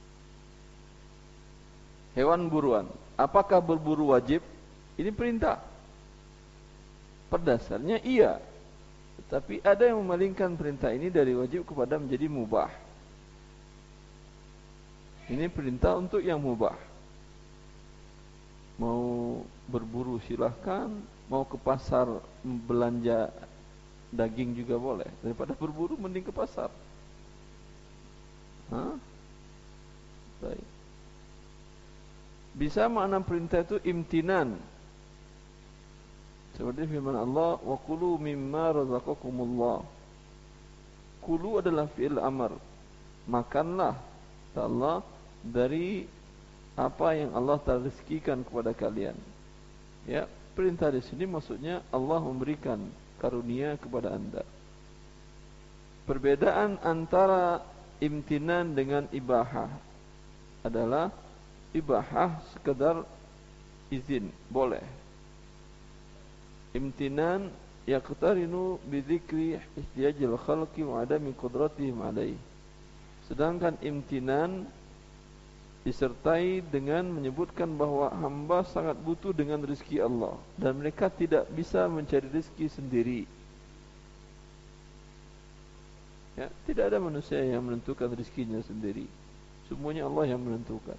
hewan buruan. Apakah berburu wajib? Ini perintah. Pada dasarnya iya. Tetapi ada yang memalingkan perintah ini dari wajib kepada menjadi mubah. Ini perintah untuk yang mubah. Mau berburu silahkan, mau ke pasar belanja daging juga boleh. Daripada berburu mending ke pasar. Hah? Baik. Bisa makna perintah itu imtinan. Seperti firman Allah, wa kulu mimma razaqakumullah. Kulu adalah fi'il amar. Makanlah, kata Allah, dari apa yang Allah telah rezekikan kepada kalian. Ya, perintah di sini maksudnya Allah memberikan karunia kepada Anda. Perbedaan antara imtinan dengan ibahah adalah ibahah sekedar izin, boleh. Imtinan yaqtarinu bidzikri ihtiyajil khalqi wa adami qudratihim alaih. Sedangkan imtinan disertai dengan menyebutkan bahawa hamba sangat butuh dengan rezeki Allah dan mereka tidak bisa mencari rezeki sendiri. Ya, tidak ada manusia yang menentukan rezekinya sendiri. Semuanya Allah yang menentukan.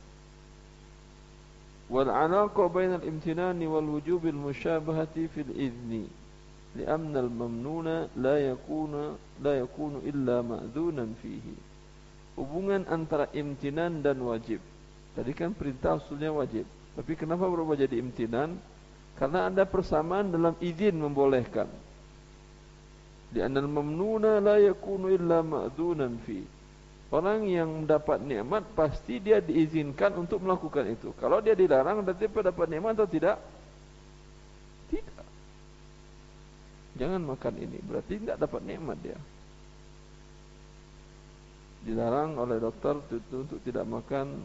Wal alaqa bainal imtinani wal wujubil musyabahati fil idzni li'anna al mamnuna la yakuna la yakunu illa ma'dzunan fihi. Hubungan antara imtinan dan wajib. Tadi kan perintah usulnya wajib, tapi kenapa berubah jadi imtinan? Karena ada persamaan dalam izin membolehkan. Li'anna al mamnuna la yakunu illa ma'dzunan fihi. Orang yang mendapat nikmat pasti dia diizinkan untuk melakukan itu. Kalau dia dilarang, berarti dia dapat nikmat atau tidak? Tidak. Jangan makan ini, berarti tidak dapat nikmat dia. Dilarang oleh dokter untuk tidak makan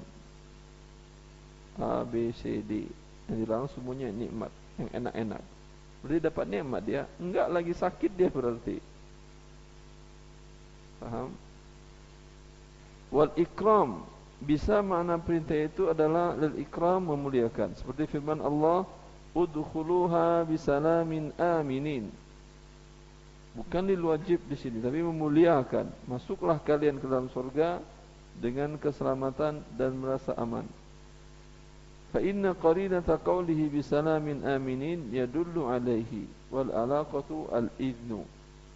A, B, C, D. Yang dilarang semuanya nikmat, yang enak-enak. Berarti dapat nikmat dia, enggak lagi sakit dia berarti. Paham? Wal ikram, bisa makna perintah itu adalah lil ikram, memuliakan. Seperti firman Allah, udkhuluha bisalamin aminin. Bukan lil wajib di sini, tapi memuliakan. Masuklah kalian ke dalam surga dengan keselamatan dan merasa aman. Fa inna qarinata qawlihi bisalamin aminin yadullu alaihi wal alaqatu al idnu.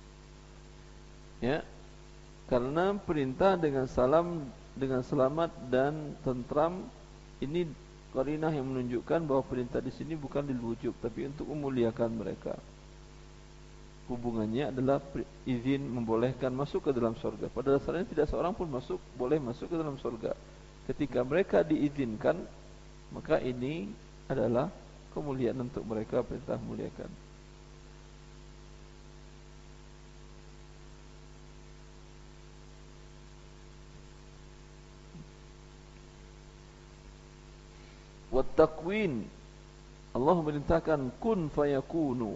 Ya. Karena perintah dengan salam, dengan selamat dan tentram ini qarinah yang menunjukkan bahwa perintah di sini bukan lil wujub tapi untuk memuliakan mereka. Hubungannya adalah izin membolehkan masuk ke dalam surga. Pada dasarnya tidak seorang pun masuk boleh masuk ke dalam surga. Ketika mereka diizinkan, maka ini adalah kemuliaan untuk mereka, perintah muliakan. Wa takwin, Allah memerintahkan kun fayakunu,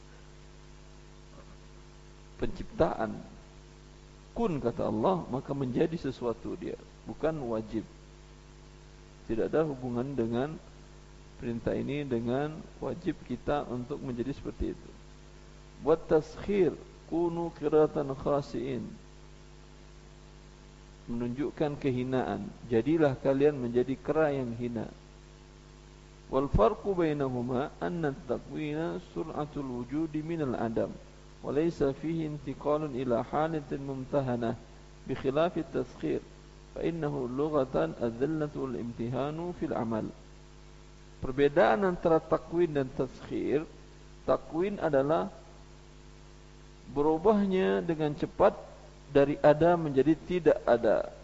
penciptaan. Kun kata Allah, maka menjadi sesuatu dia, bukan wajib. Tidak ada hubungan dengan perintah ini dengan wajib kita untuk menjadi seperti itu. Wa taskhir, kunu qiratan khasiin, menunjukkan kehinaan. Jadilah kalian menjadi kera yang hina. Wal farqu bainahuma anna at-takwina sur'atul wujudi minal adam wa laysa fihi intiqalun ila halatin mumtahanah bi khilaf at-taskhir fa innahu lughatan adh-dhillatu wal imtihanu fil amal. Perbedaan antara takwin dan taskhir, takwin adalah berubahnya dengan cepat dari ada menjadi tidak ada.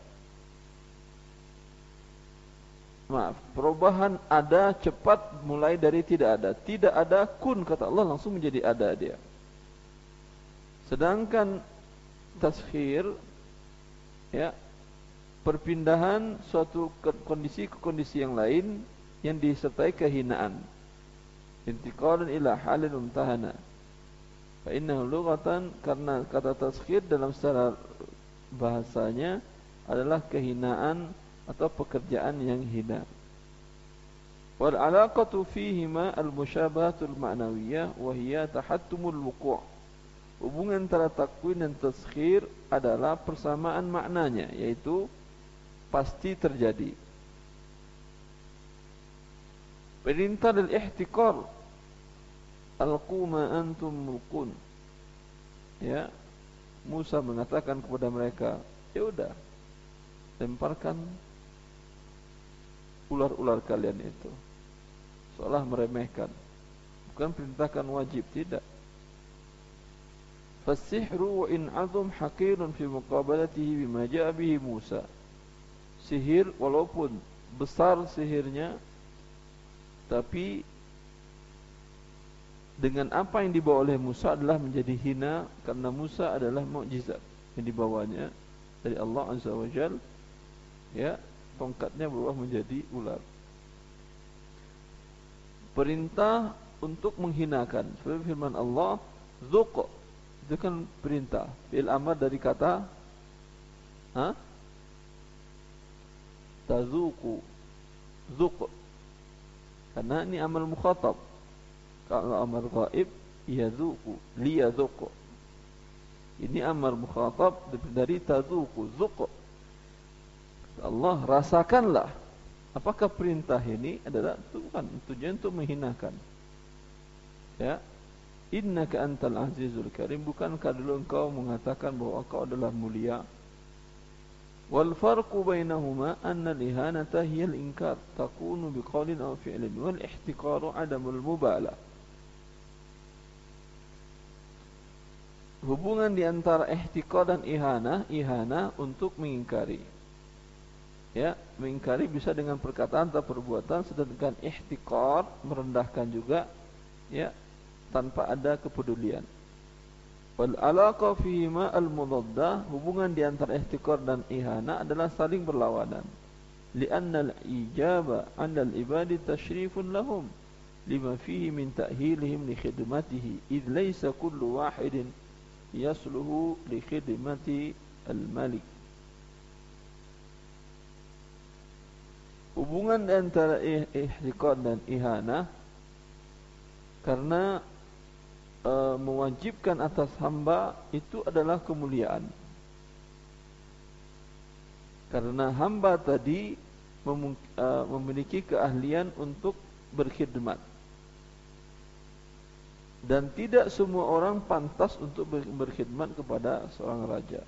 Maaf, perubahan ada cepat mulai dari tidak ada. Tidak ada, kun kata Allah, langsung menjadi ada dia. Sedangkan taskhir, ya, perpindahan suatu kondisi ke kondisi yang lain yang disertai kehinaan. Intiqalun ila halin mumtahana. Fa innahu lughatan, karena kata taskhir dalam secara bahasanya adalah kehinaan atau pekerjaan yang hina. Wal alaqatu fihima al musyabahatul ma'nawiyah wa hiya tahattumul wuqu'. Hubungan antara takwin dan taskhir adalah persamaan maknanya, yaitu pasti terjadi. Perintah lil ihtiqar, alqu ma antum mulqun. Ya, Musa mengatakan kepada mereka, ya udah, lemparkan ular-ular kalian itu, seolah meremehkan. Bukan perintahkan wajib, tidak. Fasihru wa in azum haqirun fi muqabalatihi bima ja'a bihi Musa. Sihir walaupun besar sihirnya, tapi dengan apa yang dibawa oleh Musa adalah menjadi hina, karena Musa adalah mukjizat yang dibawanya dari Allah Azza wa Jalla. Ya, tongkatnya berubah menjadi ular. Perintah untuk menghinakan, seperti firman Allah, zuq, itu kan perintah, fi'il amr dari kata ha? tazuqu, zuq, karena ini amal mukhatab. Kalau amar ghaib, yazuqu, liyazuq. Ini amar mukhatab dari tazuqu, zuq. Allah, rasakanlah. Apakah perintah ini adalah Tuhan, tujuan untuk menghinakan? Ya, innaka antal azizul karim, bukankah dulu engkau mengatakan bahwa engkau adalah mulia? Wal farqu bainahuma anna al-ihanata hiya al-inkar takunu biqaulin aw fi'lin wal ihtiqaru adamul mubalah. Hubungan di antara ihtiqar dan ihana, ihana untuk mengingkari. Ya, mengingkari bisa dengan perkataan atau perbuatan, sedangkan ihtiqar merendahkan juga, ya, tanpa ada kepedulian. Wal alaqa fihima al mudaddah, hubungan di antara ihtiqar dan ihana adalah saling berlawanan. Li'anna al ijaba 'ala al ibadi tashrifun lahum lima fihi min ta'hilihim li khidmatihi id laysa kullu wahidin yasluhu li khidmati al malik. Hubungan antara ihtiqar dan ihana karena e, mewajibkan atas hamba itu adalah kemuliaan. Karena hamba tadi mem, e, memiliki keahlian untuk berkhidmat. Dan tidak semua orang pantas untuk berkhidmat kepada seorang raja.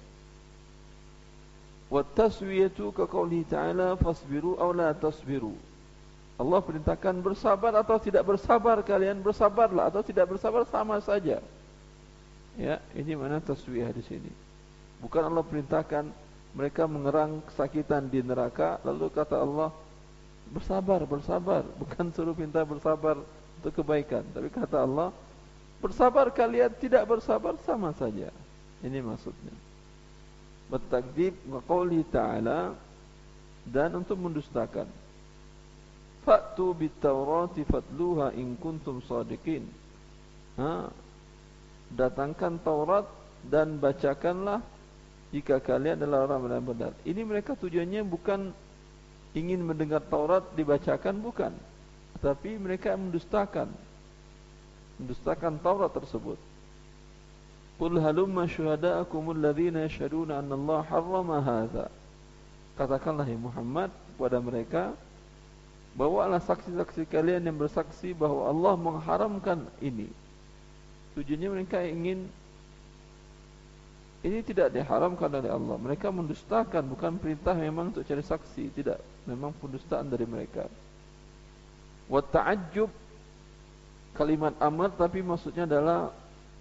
Wa taswiyatu ka qawlihi ta'ala fasbiru aw la tasbiru. Allah perintahkan bersabar atau tidak bersabar, kalian bersabarlah atau tidak bersabar sama saja. Ya, ini mana taswiyah di sini. Bukan Allah perintahkan mereka mengerang kesakitan di neraka, lalu kata Allah bersabar, bersabar. Bukan suruh minta bersabar untuk kebaikan, tapi kata Allah bersabar kalian, tidak bersabar sama saja. Ini maksudnya. Bertakdzib wa qauli ta'ala, dan untuk mendustakan. Fa'tu bit-taurati fatluha in kuntum shadiqin. Ha, datangkan Taurat dan bacakanlah jika kalian adalah orang yang benar. Ini mereka tujuannya bukan ingin mendengar Taurat dibacakan, bukan, tapi mereka mendustakan mendustakan Taurat tersebut. Qul halumma syuhada'akum alladhina yashhaduna anna Allah harrama hadza. Katakanlah ya Muhammad kepada mereka, bawalah saksi-saksi kalian yang bersaksi bahwa Allah mengharamkan ini. Tujuannya mereka ingin ini tidak diharamkan oleh Allah. Mereka mendustakan, bukan perintah memang untuk cari saksi, tidak, memang pendustaan dari mereka. Wa ta'ajjub, kalimat amar tapi maksudnya adalah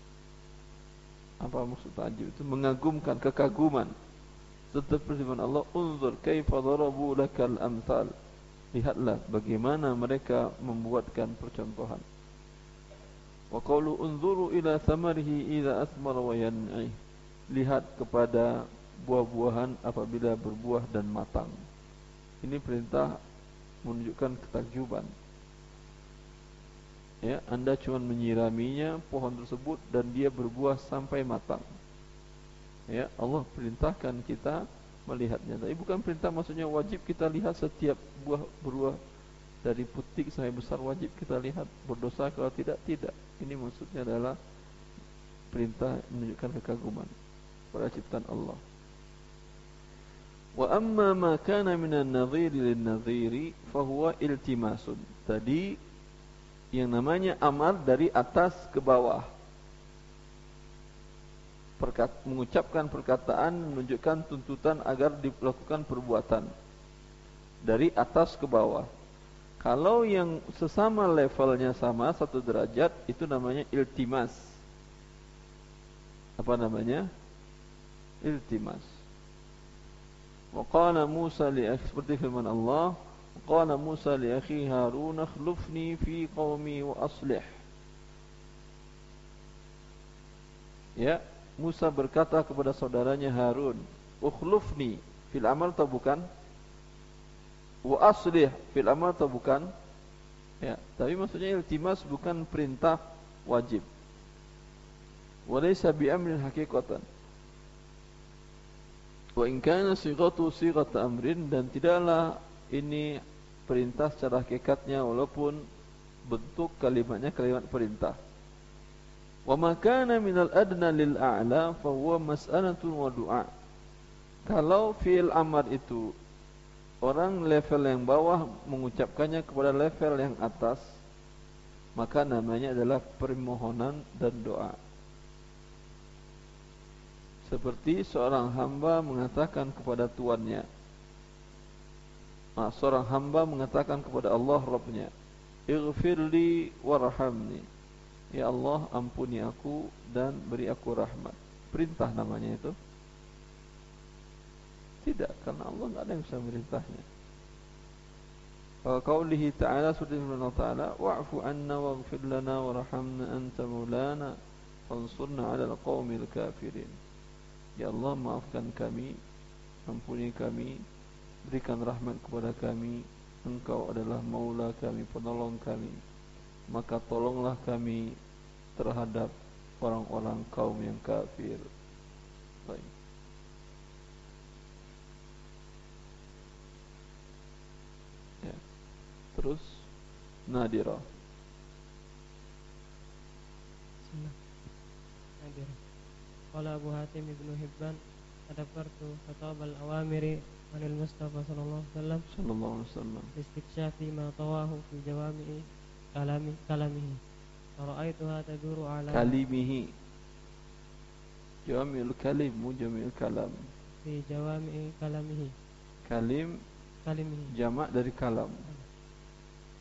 apa maksud ta'ajjub itu? Mengagumkan, kekaguman. Seperti firman Allah, unzur kaifa darabu lakal amsal. Lihatlah bagaimana mereka membuatkan percontohan. Wa qawlu unzuru ila thamarihi idza asmara wa yan'i. Lihat kepada buah-buahan apabila berbuah dan matang. Ini perintah menunjukkan ketakjuban. Ya, Anda cuma menyiraminya pohon tersebut dan dia berbuah sampai matang. Ya, Allah perintahkan kita melihatnya. Tapi bukan perintah maksudnya wajib kita lihat setiap buah berbuah dari putik sampai besar, wajib kita lihat. Berdosa kalau tidak, tidak. Ini maksudnya adalah perintah menunjukkan kekaguman pada ciptaan Allah. Wa amma ma kana minan nadhiri lin nadhiri fa huwa iltimasun. Tadi yang namanya amar dari atas ke bawah. Perkat, mengucapkan perkataan menunjukkan tuntutan agar dilakukan perbuatan dari atas ke bawah. Kalau yang sesama levelnya sama, satu derajat, itu namanya iltimas. Apa namanya? Iltimas. Wa qala Musa li akhi, seperti firman Allah, wa qala Musa li akhi Harun akhlifni fi qaumi wa aslih. Ya, Musa berkata kepada saudaranya Harun, ukhlifni fil amal atau bukan? Wa aslih fil amal atau bukan? Ya, tapi maksudnya iltimas bukan perintah wajib. Wa laysa bi amrin haqiqatan. Wa in kana sighatu sighat amrin, dan tidaklah ini perintah secara hakikatnya walaupun bentuk kalimatnya kalimat perintah. Wa ma kana minal adna lil a'la fa huwa mas'alatun wa du'a. Kalau fi'il amar itu orang level yang bawah mengucapkannya kepada level yang atas, maka namanya adalah permohonan dan doa. Seperti seorang hamba mengatakan kepada tuannya, nah, seorang hamba mengatakan kepada Allah Rabbnya, ighfirli warhamni, ya Allah ampuni aku dan beri aku rahmat. Perintah namanya itu? Tidak, karena Allah tidak ada yang bisa merintahnya. Qaulihi ta'ala, seperti firman Allah Ta'ala, wa'fu anna waghfir lana warhamna anta maulana fansurna 'alal qaumil kafirin. Ya Allah, maafkan kami, ampuni kami, berikan rahmat kepada kami, Engkau adalah maula kami, penolong kami, maka tolonglah kami terhadap orang-orang kaum yang kafir. Baik. Ya. Terus Nadira. Bismillah. Nadira. Qala Abu Hatim ibnu Hibban, adabbartu khatab al-awamiri anil Mustafa sallallahu alaihi wasallam sallallahu alaihi wasallam istikshafi ma tawahu fi jawami'i kalami kalamihi. Ra'aituha taduru ala kalimihi. Jawami'ul kalim, mujami'ul kalam. Fi jawami'i kalamihi. Kalim Kalimihi. jamak dari kalam.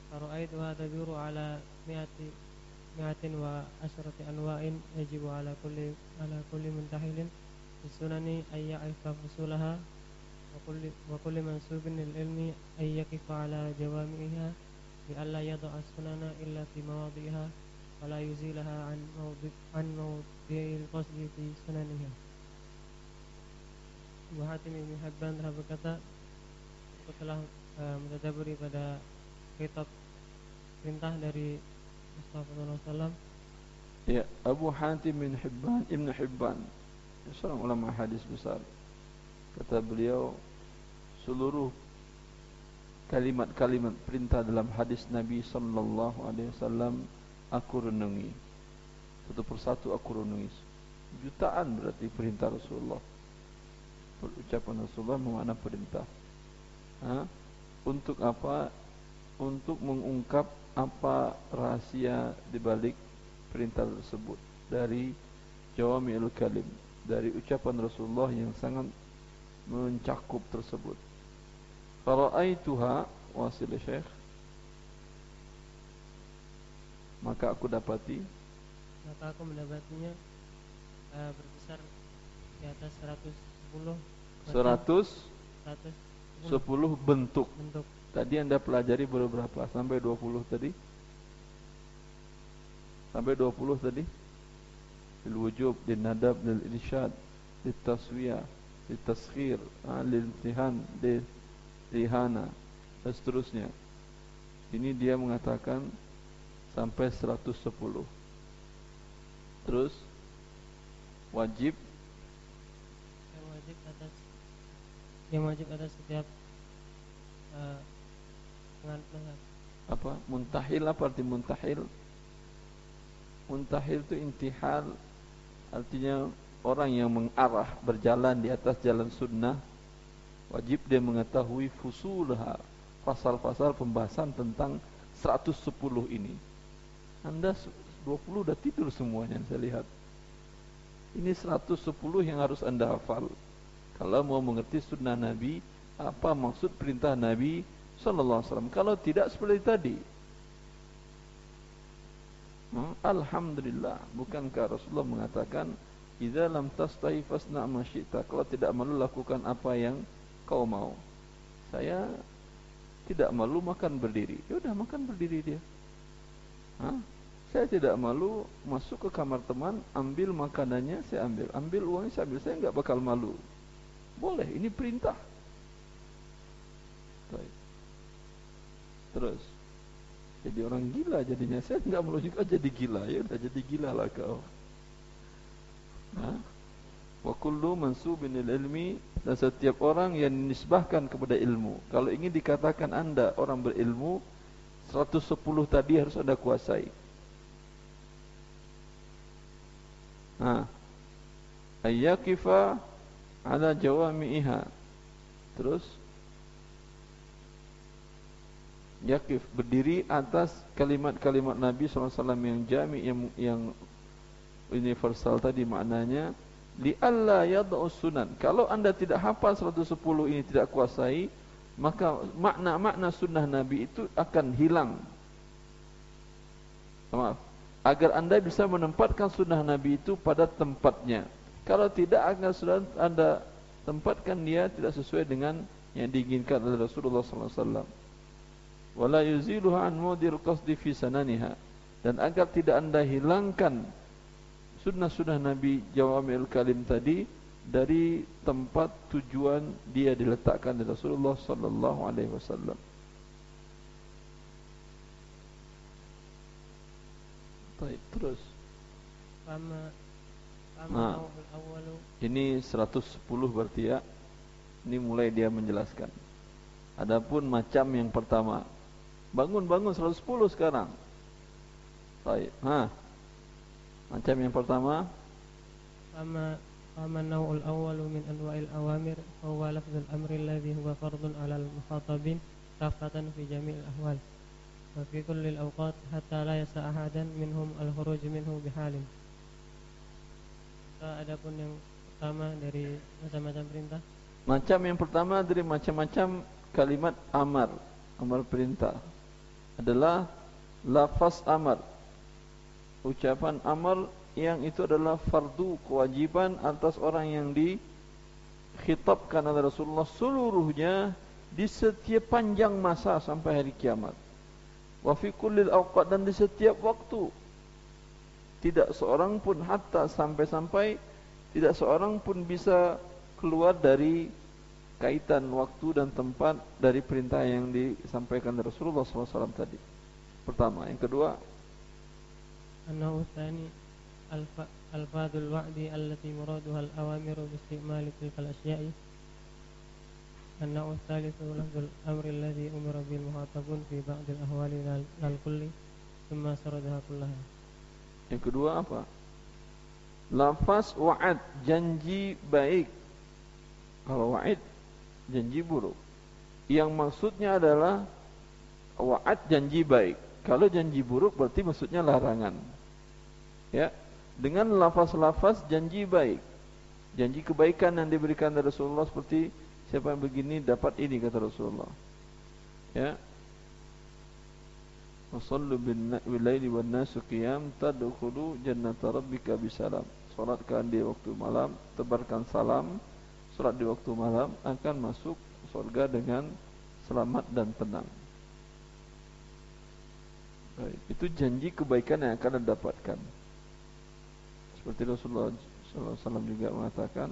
فرأيتها تدور على مئة مئة وعشرة أنواع يجب على كل على كل منتحل في السنن أن يعرف فصولها وكل وكل منسوب للعلم أن يقف على جوامعها بألا يضع السنن إلا في مواضعها ولا يزيلها عن موضع عن موضع القصد في سننها. Abu Hatim Ibn Hibban telah berkata, aku telah uh, mentadaburi pada kitab perintah dari Mustafa sallallahu alaihi wasallam. Ya, Abu Hatim bin Hibban, Ibn Hibban, seorang ulama hadis besar. Kata beliau, seluruh kalimat-kalimat perintah dalam hadis Nabi sallallahu alaihi wasallam aku renungi. Satu persatu aku renungi. Jutaan berarti perintah Rasulullah. Ucapan Rasulullah bermakna perintah. Ha? Untuk apa? Untuk mengungkap apa rahasia di balik perintah tersebut dari jawami'ul kalim, dari ucapan Rasulullah yang sangat mencakup tersebut. Fara'aituha, wasil Syekh, maka aku dapati, maka aku mendapatinya uh, berkisar di atas seratus sepuluh seratus sepuluh bentuk. bentuk. Tadi Anda pelajari baru berapa? Sampai dua puluh tadi? Sampai dua puluh tadi? Lil wujub, lil nadab, lil irsyad, lil taswiyah, lil taskhir, lil imtihan, lil ihana, dan seterusnya. Ini dia mengatakan sampai seratus sepuluh. Terus wajib yang wajib atas yang wajib atas setiap uh, penganut apa? Muntahil, apa arti muntahil? Muntahil itu intihal, artinya orang yang mengarah, berjalan di atas jalan sunnah. Wajib dia mengetahui fusulha, pasal-pasal pembahasan tentang seratus sepuluh ini. Anda dua puluh udah tidur semuanya, saya lihat. Ini seratus sepuluh yang harus Anda hafal kalau mau mengerti sunnah Nabi, apa maksud perintah Nabi sallallahu alaihi wasallam. Kalau tidak seperti tadi, hmm, alhamdulillah, bukankah Rasulullah mengatakan, "Idza lam tastahi fasna' ma syi'ta." Kalau tidak malu, lakukan apa yang kau mau. Saya tidak malu makan berdiri. Ya udah, makan berdiri dia. Hah? Saya tidak malu masuk ke kamar teman, ambil makanannya, saya ambil, ambil uangnya, saya ambil. Saya enggak bakal malu. Boleh, ini perintah. Baik. Terus, jadi orang gila jadinya. Saya enggak malu juga jadi gila. Ya udah, jadi gila lah kau. Hah? Wa kullu mansubin ilmi, dan setiap orang yang dinisbahkan kepada ilmu. Kalau ingin dikatakan Anda orang berilmu, seratus sepuluh tadi harus Anda kuasai. Nah, ayyakifa ala jawami'iha. Terus yakif, berdiri atas kalimat-kalimat Nabi sallallahu alaihi wasallam yang jami', yang, yang universal tadi maknanya, li alla yad'us sunan. Kalau Anda tidak hafal seratus sepuluh ini, tidak kuasai, maka makna-makna sunnah Nabi itu akan hilang. Maaf, agar Anda bisa menempatkan sunnah Nabi itu pada tempatnya. Kalau tidak, akan sudah Anda tempatkan dia tidak sesuai dengan yang diinginkan oleh Rasulullah sallallahu alaihi wasallam. Wala yuziluha an mudil qasdi fi sananiha, dan agar tidak Anda hilangkan sunnah-sunnah Nabi jawami'ul kalim tadi dari tempat tujuan dia diletakkan oleh Rasulullah sallallahu alaihi wasallam. Baik, terus. Sama Nah, ini seratus sepuluh berarti ya. Ini mulai dia menjelaskan. Adapun macam yang pertama, bangun-bangun seratus sepuluh sekarang. Baik. Ha. Macam yang pertama, sama sama nau'ul awwalu min anwa'il awamir wa huwa lafzul amri alladhi huwa fardun 'alal mukhatabin kafatan fi jami'il ahwal wa fi kulli al-awqat hatta la yasa ahadan minhum al-khuruj minhu bihalin. Adapun yang pertama dari macam-macam perintah. Macam yang pertama dari macam-macam kalimat amar, amar perintah. adalah lafaz amar, ucapan amar yang itu adalah fardu, kewajiban atas orang yang dikhitabkan oleh Rasulullah seluruhnya di setiap panjang masa sampai hari kiamat. Wa fi kullil awqat, dan di setiap waktu. Tidak seorang pun, hatta sampai-sampai tidak seorang pun bisa keluar dari kaitan waktu dan tempat dari perintah yang disampaikan Rasulullah shallallahu alaihi wasallam tadi. Pertama, yang kedua, annahu tsani alfadul wa'di allati muraduha al-awamiru bi istimali tilkal asya'i. annahu tsalitsu lafzul amri alladhi umira bil muhatabun fi ba'dil ahwali lal kulli thumma saradaha kullaha. Yang kedua apa? Lafaz wa'ad, janji baik. Kalau wa'id, janji buruk. Yang maksudnya adalah wa'ad, janji baik. Kalau janji buruk berarti maksudnya larangan. Ya, dengan lafaz-lafaz janji baik, janji kebaikan yang diberikan dari Rasulullah, seperti siapa yang begini dapat ini, kata Rasulullah. Ya, wasallu bin laili wan nasu qiyam tadkhulu jannata rabbika bisalam. Salatkan di waktu malam, tebarkan salam. Salat di waktu malam akan masuk surga dengan selamat dan tenang. Baik, itu janji kebaikan yang akan didapatkan. Seperti Rasulullah shallallahu alaihi wasallam juga mengatakan,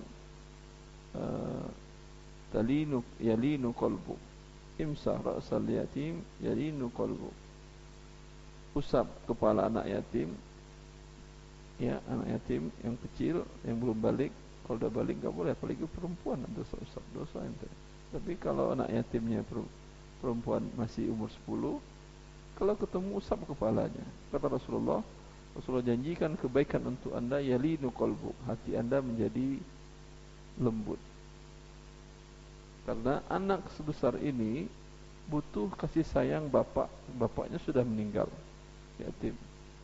talinu yalinu qalbu, imsah ra'sal yatim yalinu qalbu. Usap kepala anak yatim, ya, anak yatim yang kecil yang belum balik. Kalau udah balik enggak boleh, apalagi perempuan, dosa usap dosa ente. Tapi kalau anak yatimnya perempuan masih umur sepuluh, kalau ketemu usap kepalanya. Kata Rasulullah, Rasulullah janjikan kebaikan untuk anda, yalinu qalbu, hati anda menjadi lembut. Karena anak sebesar ini butuh kasih sayang bapak, bapaknya sudah meninggal, yatim.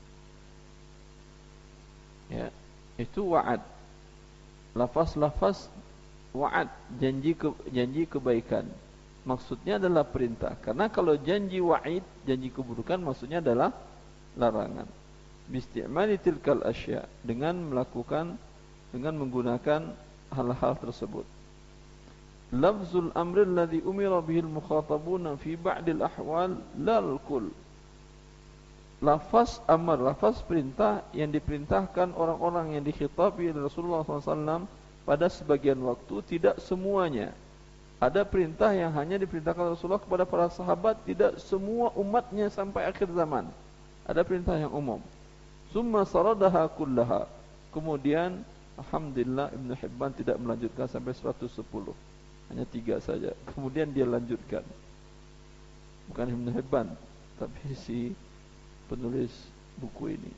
Ya, itu wa'ad. Lafaz-lafaz wa'ad, janji ke, janji kebaikan. Maksudnya adalah perintah. Karena kalau janji wa'id, janji keburukan, maksudnya adalah larangan. Bisti'mali tilkal asya, dengan melakukan, dengan menggunakan hal-hal tersebut. Lafzul amri alladhi umira bihil mukhatabuna fi ba'dil ahwal lal kul. Lafaz amar, lafaz perintah yang diperintahkan orang-orang yang dikhitabi oleh Rasulullah shallallahu alaihi wasallam pada sebagian waktu, tidak semuanya. Ada perintah yang hanya diperintahkan Rasulullah kepada para sahabat, tidak semua umatnya sampai akhir zaman. Ada perintah yang umum. Summa saradaha kullaha. Kemudian alhamdulillah Ibnu Hibban tidak melanjutkan sampai seratus sepuluh. Hanya tiga saja. Kemudian dia lanjutkan. Bukan Ibnu Hibban, tapi si penulis buku ini.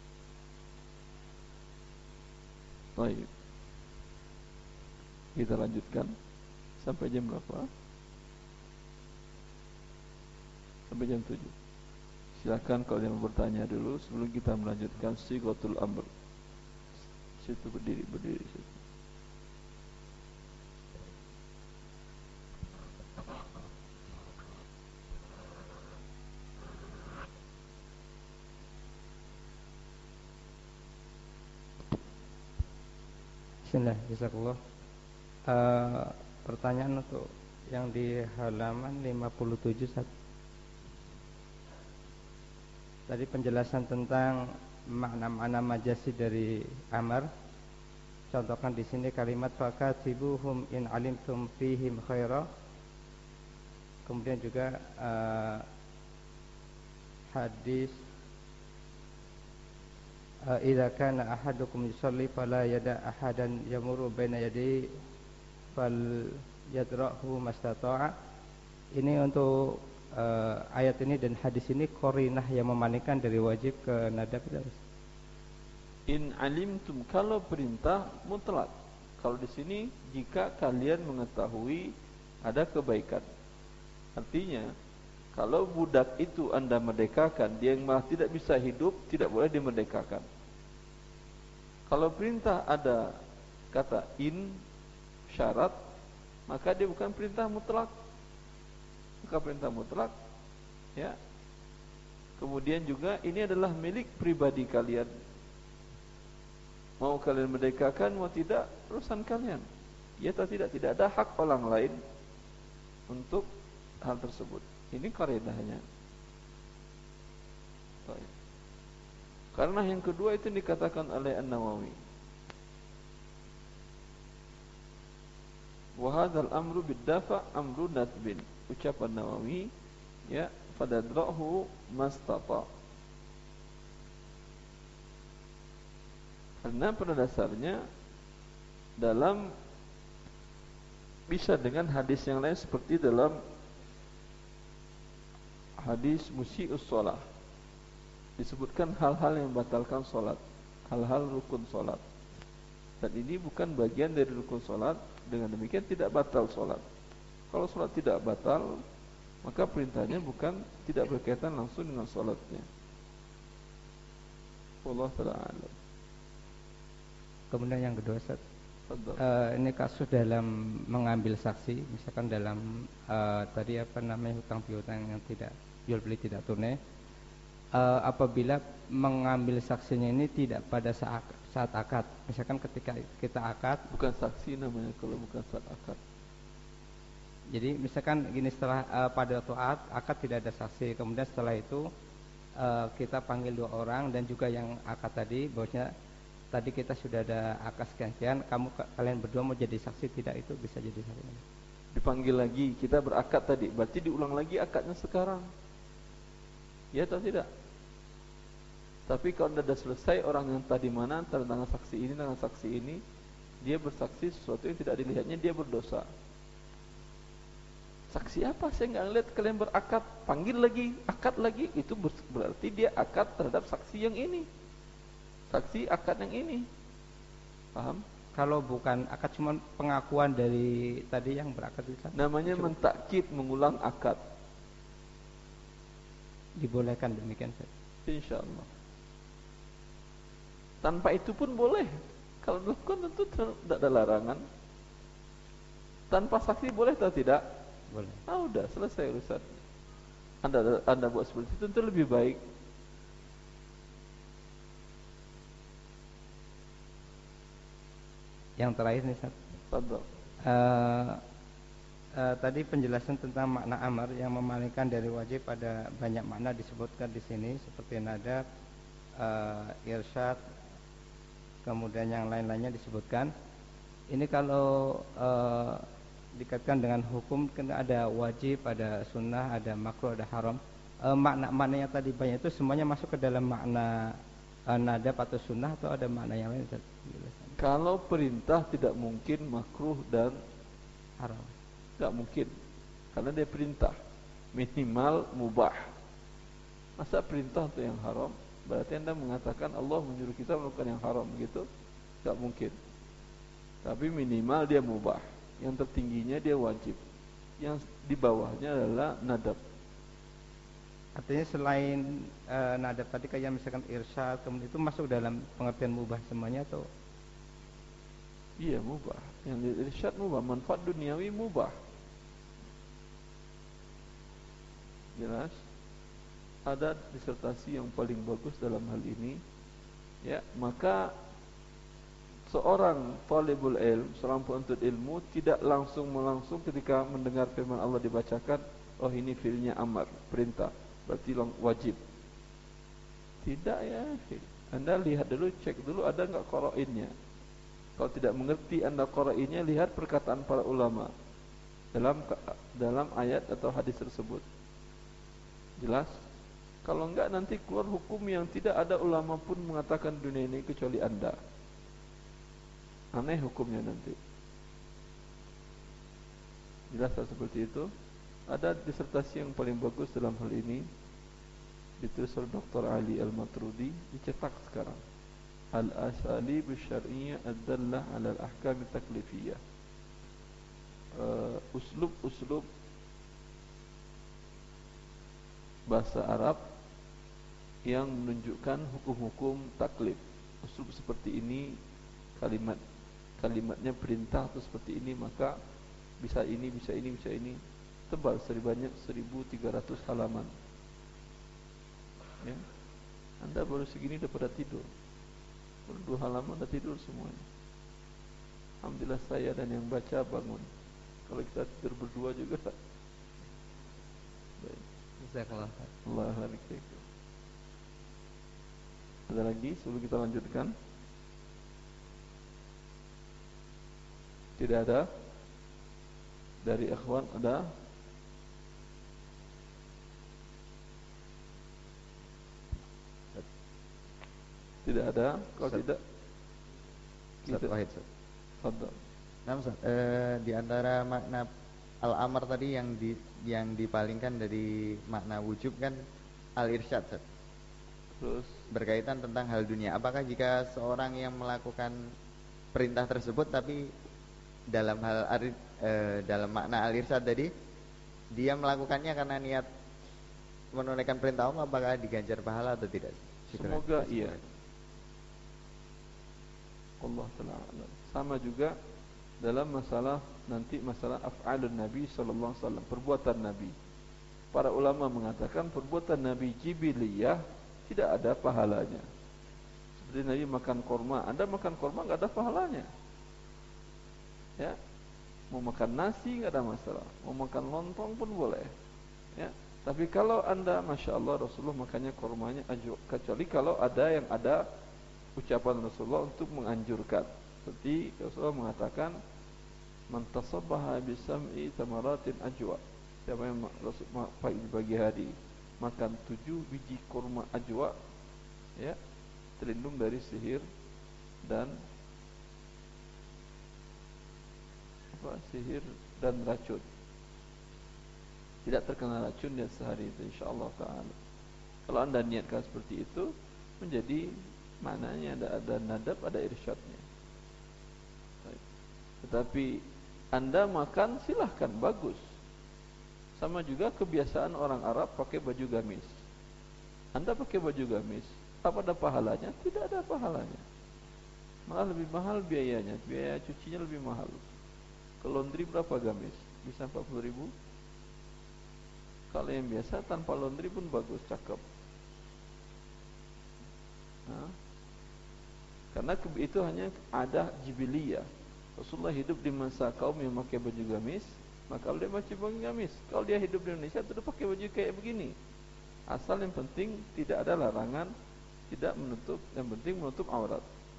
Baik. Kita lanjutkan sampai jam berapa? Sampai jam tujuh. Silakan kalau yang bertanya dulu sebelum kita melanjutkan sighatul amr. Situ berdiri, berdiri situ. Bismillah, jazakallah. Uh, pertanyaan untuk yang di halaman lima puluh tujuh. Tadi penjelasan tentang makna-makna majasi dari amar. Contohkan di sini kalimat fakatibuhum in alimtum fihim khaira. Kemudian juga uh, hadis idza kana ahadukum yusalli fala yada ahadan yamuru baina yadayhi fal yadrahu mastata'a. Ini untuk uh, ayat ini dan hadis ini qarinah yang memaningkan dari wajib ke nadab. In alimtum, kalau perintah mutlak. Kalau di sini jika kalian mengetahui ada kebaikan. Artinya kalau budak itu anda merdekakan, dia yang malah tidak bisa hidup, tidak boleh dimerdekakan. Kalau perintah ada kata in, syarat, maka dia bukan perintah mutlak. Maka perintah mutlak, ya, Kemudian juga ini adalah milik pribadi kalian. Mau kalian merdekakan, mau tidak, urusan kalian. Ya atau tidak, tidak ada hak orang lain untuk hal tersebut. Ini kaidahnya. Baik. Karena yang kedua itu dikatakan oleh An-Nawawi. Wa hadzal amru bid-dafa' amru nadbin. Ucapan Nawawi, ya, fadadrahu mastata. Karena pada dasarnya dalam bisa dengan hadis yang lain seperti dalam hadis musii'us shalah disebutkan hal-hal yang membatalkan salat, hal-hal rukun salat. Dan ini bukan bagian dari rukun salat, dengan demikian tidak batal salat. Kalau salat tidak batal, maka perintahnya bukan tidak berkaitan langsung dengan salatnya. Wallahu ta'ala a'lam. Kemudian yang kedua, Ustaz, uh, ini kasus dalam mengambil saksi, misalkan dalam uh, tadi apa namanya hutang piutang yang tidak jual beli tidak tunai, uh, apabila mengambil saksinya ini tidak pada saat saat akad, misalkan ketika kita akad, bukan saksi namanya kalau bukan saat akad. Jadi misalkan gini, setelah uh, pada waktu akad, akad tidak ada saksi, kemudian setelah itu uh, kita panggil dua orang dan juga yang akad tadi, bahwasanya tadi kita sudah ada akad sekian-sekian, kamu kalian berdua mau jadi saksi tidak, itu bisa jadi saksi. Dipanggil lagi, kita berakad tadi, berarti diulang lagi akadnya sekarang. Ya atau tidak? Tapi kalau sudah selesai, orang yang tadi mana tanda tangan saksi ini, tangan saksi ini, dia bersaksi sesuatu yang tidak dilihatnya, dia berdosa. Saksi apa? Saya nggak lihat kalian berakad, panggil lagi, akad lagi, itu berarti dia akad terhadap saksi yang ini. Saksi akad yang ini. Paham? Kalau bukan akad, cuma pengakuan dari tadi yang berakad itu, namanya cuma mentakkid, mengulang akad. Dibolehkan demikian, insyaallah. Tanpa itu pun boleh. Kalau dilakukan tentu tidak ada larangan. Tanpa saksi boleh atau tidak? Boleh. Ah, udah selesai urusan. Anda Anda buat seperti itu tentu lebih baik. Yang terakhir nih, Ustaz. Betul. Uh, uh, tadi penjelasan tentang makna amar yang memalingkan dari wajib, pada banyak makna disebutkan di sini seperti nadab, uh, irsyad, kemudian yang lain-lainnya disebutkan. Ini kalau uh, dikaitkan dengan hukum, kan ada wajib, ada sunnah, ada makruh, ada haram. Uh, makna-maknanya tadi banyak, itu semuanya masuk ke dalam makna uh, nadab atau sunnah, atau ada makna yang lain, Ustaz? Kalau perintah tidak mungkin makruh dan haram. Tidak mungkin. Karena dia perintah. Minimal mubah. Masa perintah itu yang haram? Berarti Anda mengatakan Allah menyuruh kita melakukan yang haram, begitu? Tidak mungkin. Tapi minimal dia mubah. Yang tertingginya dia wajib. Yang di bawahnya adalah nadab. Artinya selain uh, nadab tadi, kayak misalkan irsyad, kemudian itu masuk dalam pengertian mubah semuanya atau? Iya, mubah. Yang irsyad mubah, manfaat duniawi mubah. Jelas? Ada disertasi yang paling bagus dalam hal ini. Ya, maka seorang talibul ilm, seorang penuntut ilmu tidak langsung melangsung ketika mendengar firman Allah dibacakan, oh ini fiilnya amar, perintah, berarti wajib. Tidak ya. Anda lihat dulu, cek dulu ada enggak qarainnya. Kalau tidak mengerti Anda qarainnya, lihat perkataan para ulama dalam dalam ayat atau hadis tersebut. Jelas? Kalau enggak nanti keluar hukum yang tidak ada ulama pun mengatakan dunia ini kecuali Anda. Aneh hukumnya nanti. Jelas seperti itu? Ada disertasi yang paling bagus dalam hal ini, ditulis oleh Doktor Ali Al-Matrudi, dicetak sekarang. Al-Asalib Syar'iyyah Ad-Dallah 'ala Al-Ahkam At-Taklifiyah. Uh, uslub-uslub bahasa Arab yang menunjukkan hukum-hukum taklif. Uslub seperti ini, kalimat kalimatnya perintah atau seperti ini, maka bisa ini, bisa ini, bisa ini. Tebal, sebanyak seribu tiga ratus halaman. Ya. Anda baru segini udah pada tidur. Baru dua halaman udah tidur semuanya. Alhamdulillah saya dan yang baca bangun. Kalau kita tidur berdua juga. Baik. Jazakallah. Allah alaikum. Ada lagi sebelum kita lanjutkan? Tidak ada? Dari ikhwan ada? Tidak ada? Kalau Ustaz. tidak Ustaz kita Wahid, Ustaz. Fadhal. Nah, Ustaz, eh, di antara makna al-amr tadi yang di yang dipalingkan dari makna wujub kan al-irsyad, Ustaz. Terus Berkaitan tentang hal dunia. Apakah jika seorang yang melakukan perintah tersebut tapi dalam hal ar- eh, dalam makna al-irsyad tadi dia melakukannya karena niat menunaikan perintah Allah, apakah diganjar pahala atau tidak? semoga iya. Allah Ta'ala alam. Sama juga dalam masalah nanti masalah af'alun Nabi sallallahu alaihi wasallam, perbuatan Nabi. Para ulama mengatakan perbuatan Nabi jibiliyah tidak ada pahalanya. Seperti Nabi makan korma, Anda makan korma enggak ada pahalanya. Ya. Mau makan nasi enggak ada masalah, mau makan lontong pun boleh. Ya. Tapi kalau Anda Masya Allah Rasulullah makannya kormanya ajwa, kecuali kalau ada yang ada ucapan Rasulullah untuk menganjurkan. Seperti Rasulullah mengatakan man tasabbaha bisam'i tamaratin ajwa. Siapa yang pagi pagi hari makan tujuh biji kurma ajwa, ya, terlindung dari sihir dan apa? Sihir dan racun. Tidak terkena racun dia sehari itu insyaallah taala. Kalau Anda niatkan seperti itu, menjadi maknanya ada ada nadab, ada irsyadnya. Baik. Tetapi Anda makan silahkan, bagus. Sama juga kebiasaan orang Arab pakai baju gamis. Anda pakai baju gamis, apa ada pahalanya? Tidak ada pahalanya. Malah lebih mahal biayanya, biaya cucinya lebih mahal. Ke laundry berapa gamis? Bisa empat puluh ribu. Kalau yang biasa tanpa laundry pun bagus, cakep. Nah, karena itu hanya ada jibiliyah. Rasulullah hidup di masa kaum yang pakai baju gamis, maka dia pakai baju gamis. Kalau dia hidup di Indonesia, sudah pakai baju kayak begini. Asal yang penting tidak ada larangan, tidak menutup, yang penting menutup aurat.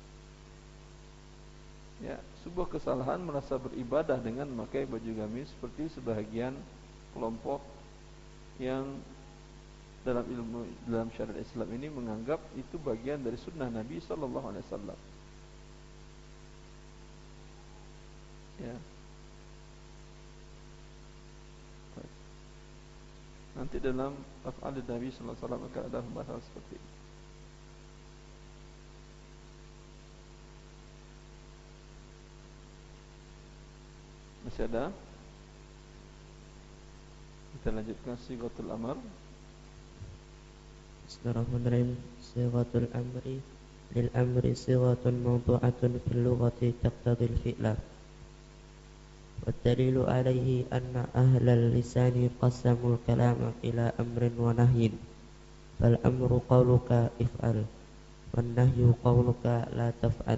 Ya, sebuah kesalahan merasa beribadah dengan memakai baju gamis seperti sebahagian kelompok yang dalam ilmu dalam syariat Islam ini menganggap itu bagian dari sunnah Nabi sallallahu alaihi wasallam. Ya. Baik. Nanti dalam af'al Nabi sallallahu alaihi wasallam akan ada pembahasan seperti ini. Masih ada? Kita lanjutkan sighatul amr. Bismillahirrahmanirrahim. Sighatul amri lil amri sighatun mawdu'atun fil lughati taqtadi al fi'la. والدليل عليه أن أهل اللسان قسموا الكلام إلى أمر ونهي فالأمر قولك افعل والنهي قولك لا تفعل.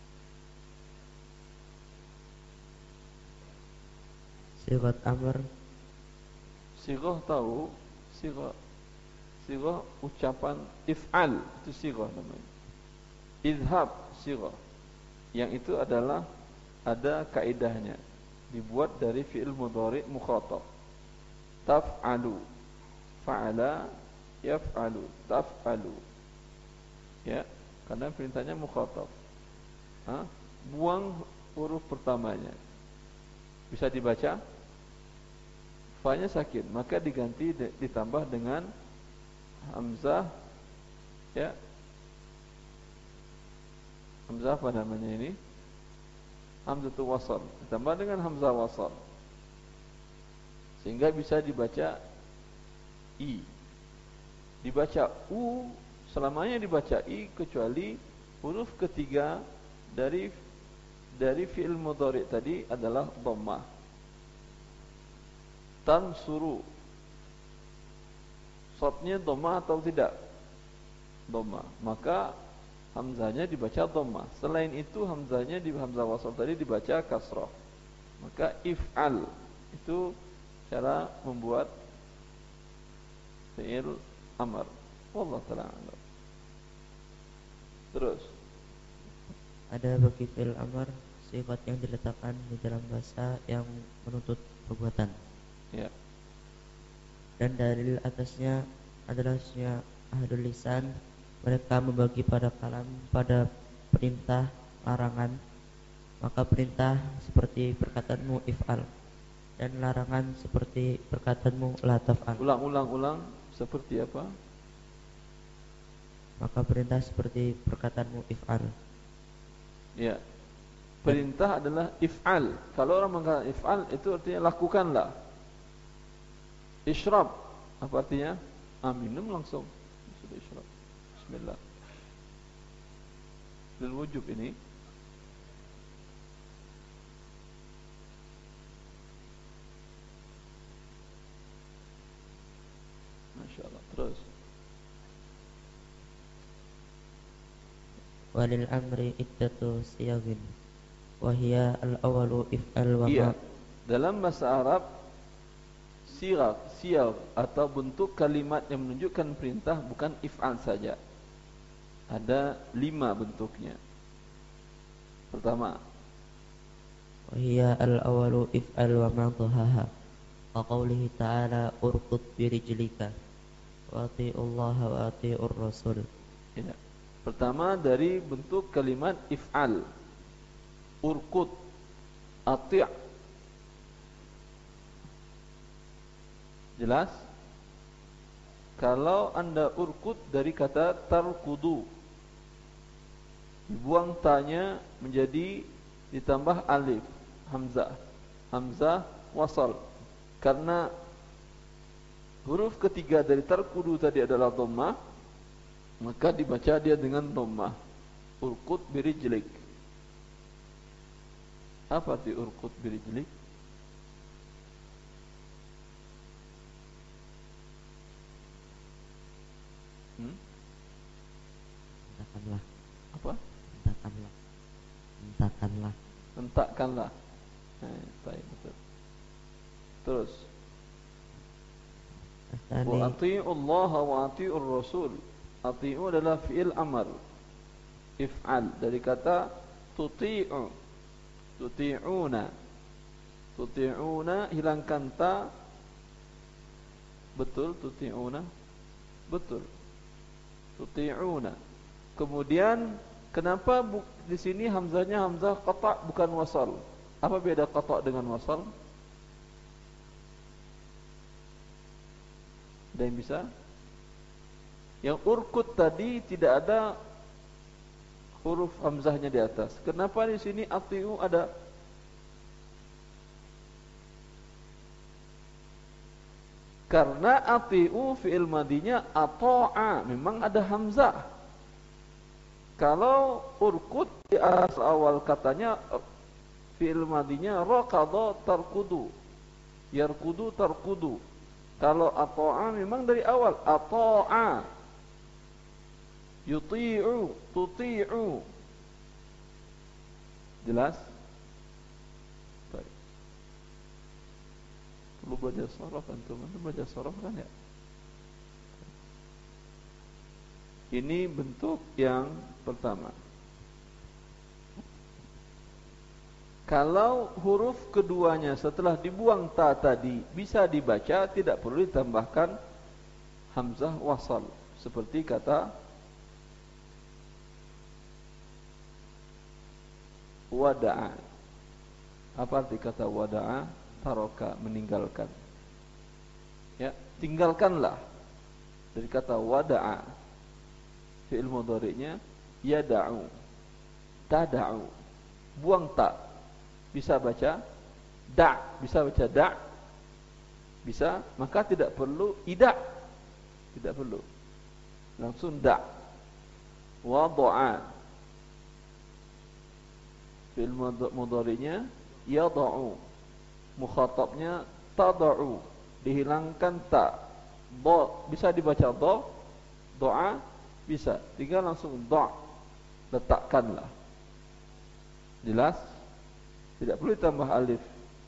Sigat amr, Sighah tahu, sighah sighah ucapan if'al itu sighah namanya. Idhab sighah. Yang itu adalah ada kaidahnya. Dibuat dari fi'il mudhari' mukhatab. Taf'alu. Fa'ala yaf'alu. Taf'alu. Ya, karena perintahnya mukhatab. Ha? Buang huruf pertamanya. Bisa dibaca? Fa-nya sakin, maka diganti ditambah dengan hamzah, ya. Hamzah apa namanya ini? Hamzatul wasal, ditambah dengan hamzah wasal. Sehingga bisa dibaca i. Dibaca u, selamanya dibaca i kecuali huruf ketiga dari dari fi'il mudhari' tadi adalah dhammah. Tansuru. Shadnya dhammah atau tidak? dhamma, maka hamzahnya dibaca dhamma. Selain itu hamzahnya di hamzah wasal tadi dibaca kasrah. Maka if'al itu cara membuat fi'il amr. Wallahu ta'ala a'lam. Terus ada bagi fi'il amr sifat yang diletakkan di dalam bahasa yang menuntut perbuatan. ya. Dan dalil atasnya adalah sunnah ahlul lisan, mereka membagi pada kalam pada perintah larangan, maka perintah seperti perkataanmu if'al dan larangan seperti perkataanmu la taf'al. Ulang-ulang-ulang seperti apa? Maka perintah seperti perkataanmu if'al. Ya. Perintah adalah if'al. Kalau orang mengatakan if'al itu artinya lakukanlah. Isyrab apa artinya? Ah, minum langsung. Sudah isyrab. Bismillah. Lil wujub ini. Masyaallah. Terus Walil amri iddatu siyagin wahia al-awalu if'al wa iya. ma. Dalam bahasa Arab siyag, siyag atau bentuk kalimat yang menunjukkan perintah bukan if'al saja. Ada lima bentuknya. Pertama, wahia al-awalu if'al wa ma dhahaha. Wa qawlihi ta'ala urqud birijlika wa ati'ullaha wa ati'ur rasul. ya. Pertama dari bentuk kalimat if'al, urqud, ati'. Jelas? Kalau anda urqud dari kata tarkudu, dibuang tanya menjadi ditambah alif, hamzah, hamzah wasal. Karena huruf ketiga dari tarkudu tadi adalah dhammah, maka dibaca dia dengan dhammah. Urqud birijlik. Apa arti urqud birijlik? Hmm? Hentakkanlah. Apa? Hentakkanlah. Hentakkanlah. Hentakkanlah. Eh, baik, betul. Terus Astani wa ati'u Allah wa ati'ur rasul. Ati'u adalah fi'il amr, if'al dari kata tuti'u, tuti'una, tuti'una hilangkan ta, betul, tuti'una, betul, tuti'una. Kemudian kenapa bu, di sini hamzahnya hamzah qata' bukan wasal? Apa beda qata' dengan wasal? Ada yang bisa? Yang urqud tadi tidak ada huruf hamzahnya di atas. Kenapa di sini atiu ada? Karena atiu fi'il madinya ata'a, memang ada hamzah. Kalau urqud di asal awal katanya fi'il madinya raqadha tarkudu, yarkudu tarkudu. Kalau ata'a memang dari awal ata'a, yuti'u, tuti'u. Jelas? Baik. Perlu baca sharaf antum, antum baca sharaf kan ya? Ini bentuk yang pertama. Kalau huruf keduanya setelah dibuang ta tadi bisa dibaca, tidak perlu ditambahkan hamzah wasal. Seperti kata wada'a. Apa arti kata wada'a? Taroka, meninggalkan. Ya, tinggalkanlah. Dari kata wada'a, fi'il mudhari'nya yada'u, tada'u, buang ta. Bisa baca da', bisa baca da', bisa, maka tidak perlu ida', tidak perlu, langsung da'. Wada'a, fi'il mudhari'nya yada'u, mukhatabnya tada'u, dihilangkan ta. Do, bisa dibaca do, doa, Bisa, tinggal langsung da', letakkanlah. Jelas? Tidak perlu ditambah alif.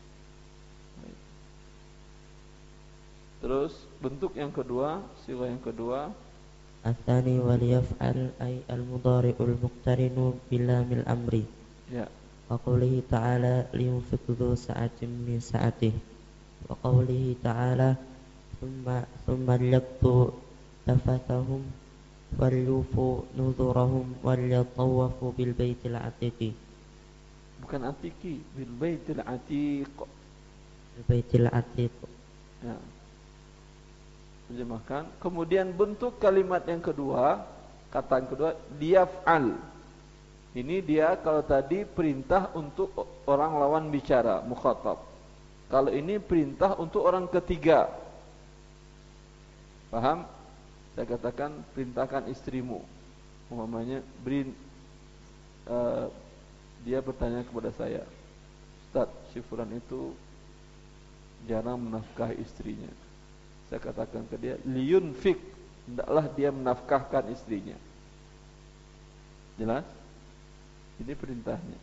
Terus bentuk yang kedua, sila yang kedua, Atsani wal yaf'al ay al-mudhari'ul muqtarinu bilamil amri. ya. Wa qawlihi ta'ala liyunfiq dzu sa'atin min sa'atihi. Wa qawlihi ta'ala thumma thumma liyaqtu tafathahum wal yufu nuzurahum wal yatawafu bil baitil atiqi. Bukan atiki, bil baitil atiq. Bil baitil atiq. Ya. Terjemahkan. Kemudian bentuk kalimat yang kedua, kata yang kedua, liyaf'al. Ini dia kalau tadi perintah untuk orang lawan bicara, mukhatab. Kalau ini perintah untuk orang ketiga. Paham? Saya katakan perintahkan istrimu. Umpamanya beri uh, dia bertanya kepada saya, Ustaz, si fulan itu jarang menafkahi istrinya. Saya katakan ke dia, liyunfik, hendaklah dia menafkahkan istrinya. Jelas? Ini perintahnya.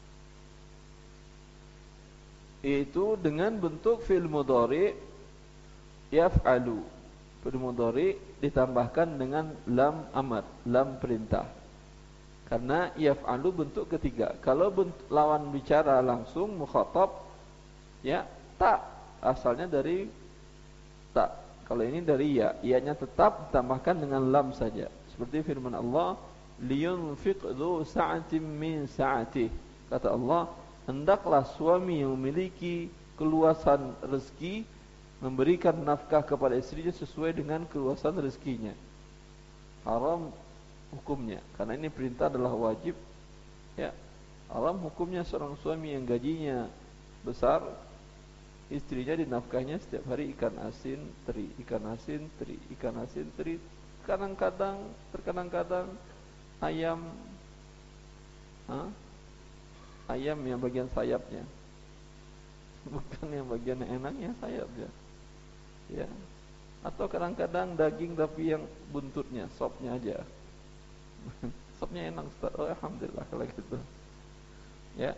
Itu dengan bentuk fi'il mudhari yaf'alu. Fi'il mudhari ditambahkan dengan lam amr, lam perintah. Karena yaf'alu bentuk ketiga. Kalau bentuk lawan bicara langsung mukhatab, ya tak, asalnya dari tak. Kalau ini dari ya, ianya tetap ditambahkan dengan lam saja. Seperti firman Allah, liyunfiq dzu sa'atin min sa'atih. Kata Allah, hendaklah suami yang memiliki keluasan rezeki memberikan nafkah kepada istrinya sesuai dengan keluasan rezekinya. Haram hukumnya, karena ini perintah adalah wajib. Ya, haram hukumnya seorang suami yang gajinya besar, istrinya dinafkahnya setiap hari ikan asin teri, ikan asin teri, ikan asin teri. Kadang-kadang, terkadang-kadang ayam, ha? Ayam yang bagian sayapnya, bukan yang bagian enaknya sayapnya, ya. Atau kadang-kadang daging tapi yang buntutnya, sopnya aja. Sopnya enak, Ustaz. Oh, alhamdulillah kalau gitu, ya.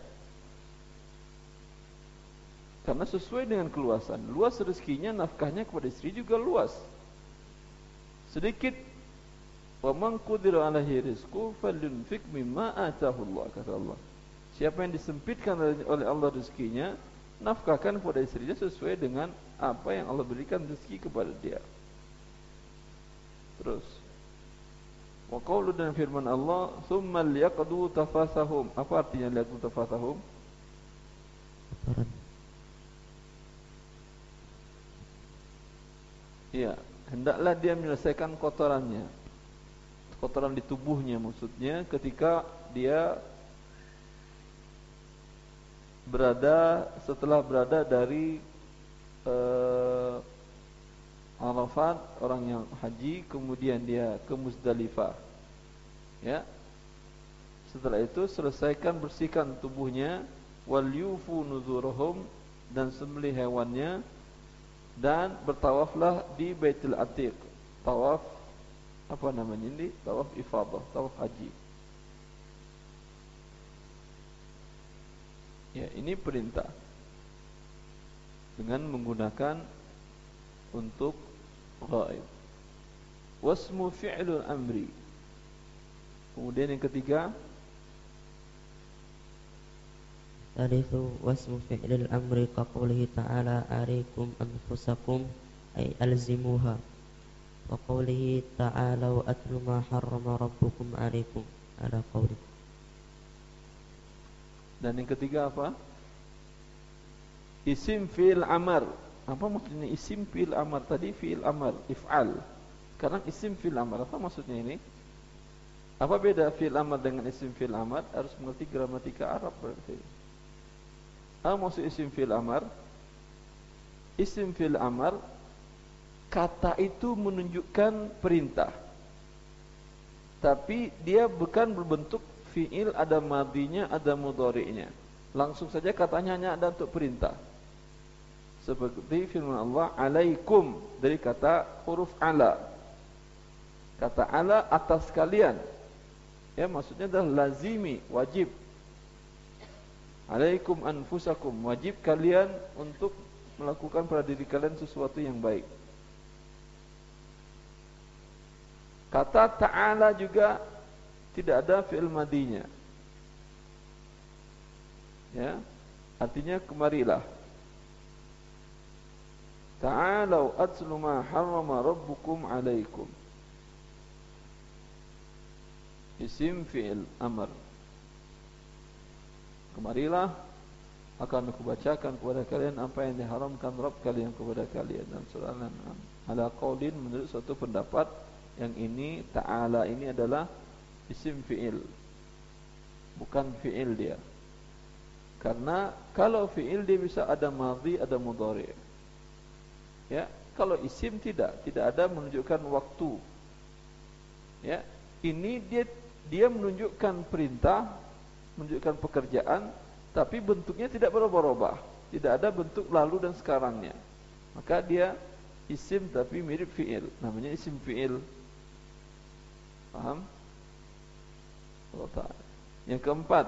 Karena sesuai dengan keluasan. Luas rezekinya, nafkahnya kepada istri juga luas. Sedikit, wa man qudira alaihi rizquhu falyunfiq mimma ataahu Allah, kata Allah. Siapa yang disempitkan oleh Allah rezekinya, nafkahkan kepada istrinya sesuai dengan apa yang Allah berikan rezeki kepada dia. Terus, wa qawlu, dan firman Allah, thumma liyaqdu tafasahum. Apa artinya liyaqdu tafasahum? Ya, hendaklah dia menyelesaikan kotorannya, kotoran di tubuhnya maksudnya, ketika dia berada, setelah berada dari uh, Arafat, orang yang haji, kemudian dia ke Muzdalifah. Ya, setelah itu selesaikan bersihkan tubuhnya, wal yufu nuzurahum, dan sembelih hewannya, dan bertawaflah di Baitul Atiq. Tawaf apa namanya ini? Tawaf ifadah, tawaf haji. Ya, ini perintah dengan menggunakan untuk ghaib. Wasmu fi'lul amri. Kemudian yang ketiga, Talithu wasmu fi'lil amri kaqaulihi ta'ala arikum anfusakum ay alzimuha. Wa qawlihi ta'ala wa atlu ma harrama rabbukum arikum ala qawli. dan yang ketiga apa? Isim fi'il amar. Apa maksudnya isim fi'il amar? Tadi fi'il amar, if'al. Sekarang isim fi'il amar. Apa maksudnya ini? Apa beda fi'il amar dengan isim fi'il amar? Harus mengerti gramatika Arab berarti. Apa maksud isim fi'il amar? Isim fi'il amar, kata itu menunjukkan perintah, tapi dia bukan berbentuk fi'il, ada madinya, ada mudhari'nya. Langsung saja katanya hanya ada untuk perintah. Seperti firman Allah, alaikum, dari kata huruf ala. Kata ala atas kalian. Ya, maksudnya adalah lazimi, wajib. Alaikum anfusakum, wajib kalian untuk melakukan pada diri kalian sesuatu yang baik. Kata ta'ala juga tidak ada fi'il madinya. Ya, artinya kemarilah. Ta'alau atlu ma harrama rabbukum alaikum. Isim fi'il amr. Kemarilah, akan aku bacakan kepada kalian apa yang diharamkan Rabb kalian kepada kalian. Dan surah Al-An'am. Ala qaulin, menurut suatu pendapat, yang ini ta'ala ini adalah isim fi'il, bukan fi'il dia. Karena kalau fi'il dia bisa ada madhi, ada mudhari. Ya, kalau isim tidak, tidak ada menunjukkan waktu. Ya, ini dia dia menunjukkan perintah, menunjukkan pekerjaan, tapi bentuknya tidak berubah-ubah. Tidak ada bentuk lalu dan sekarangnya. Maka dia isim tapi mirip fi'il, namanya isim fi'il. Paham? Allah Ta'ala. Yang keempat,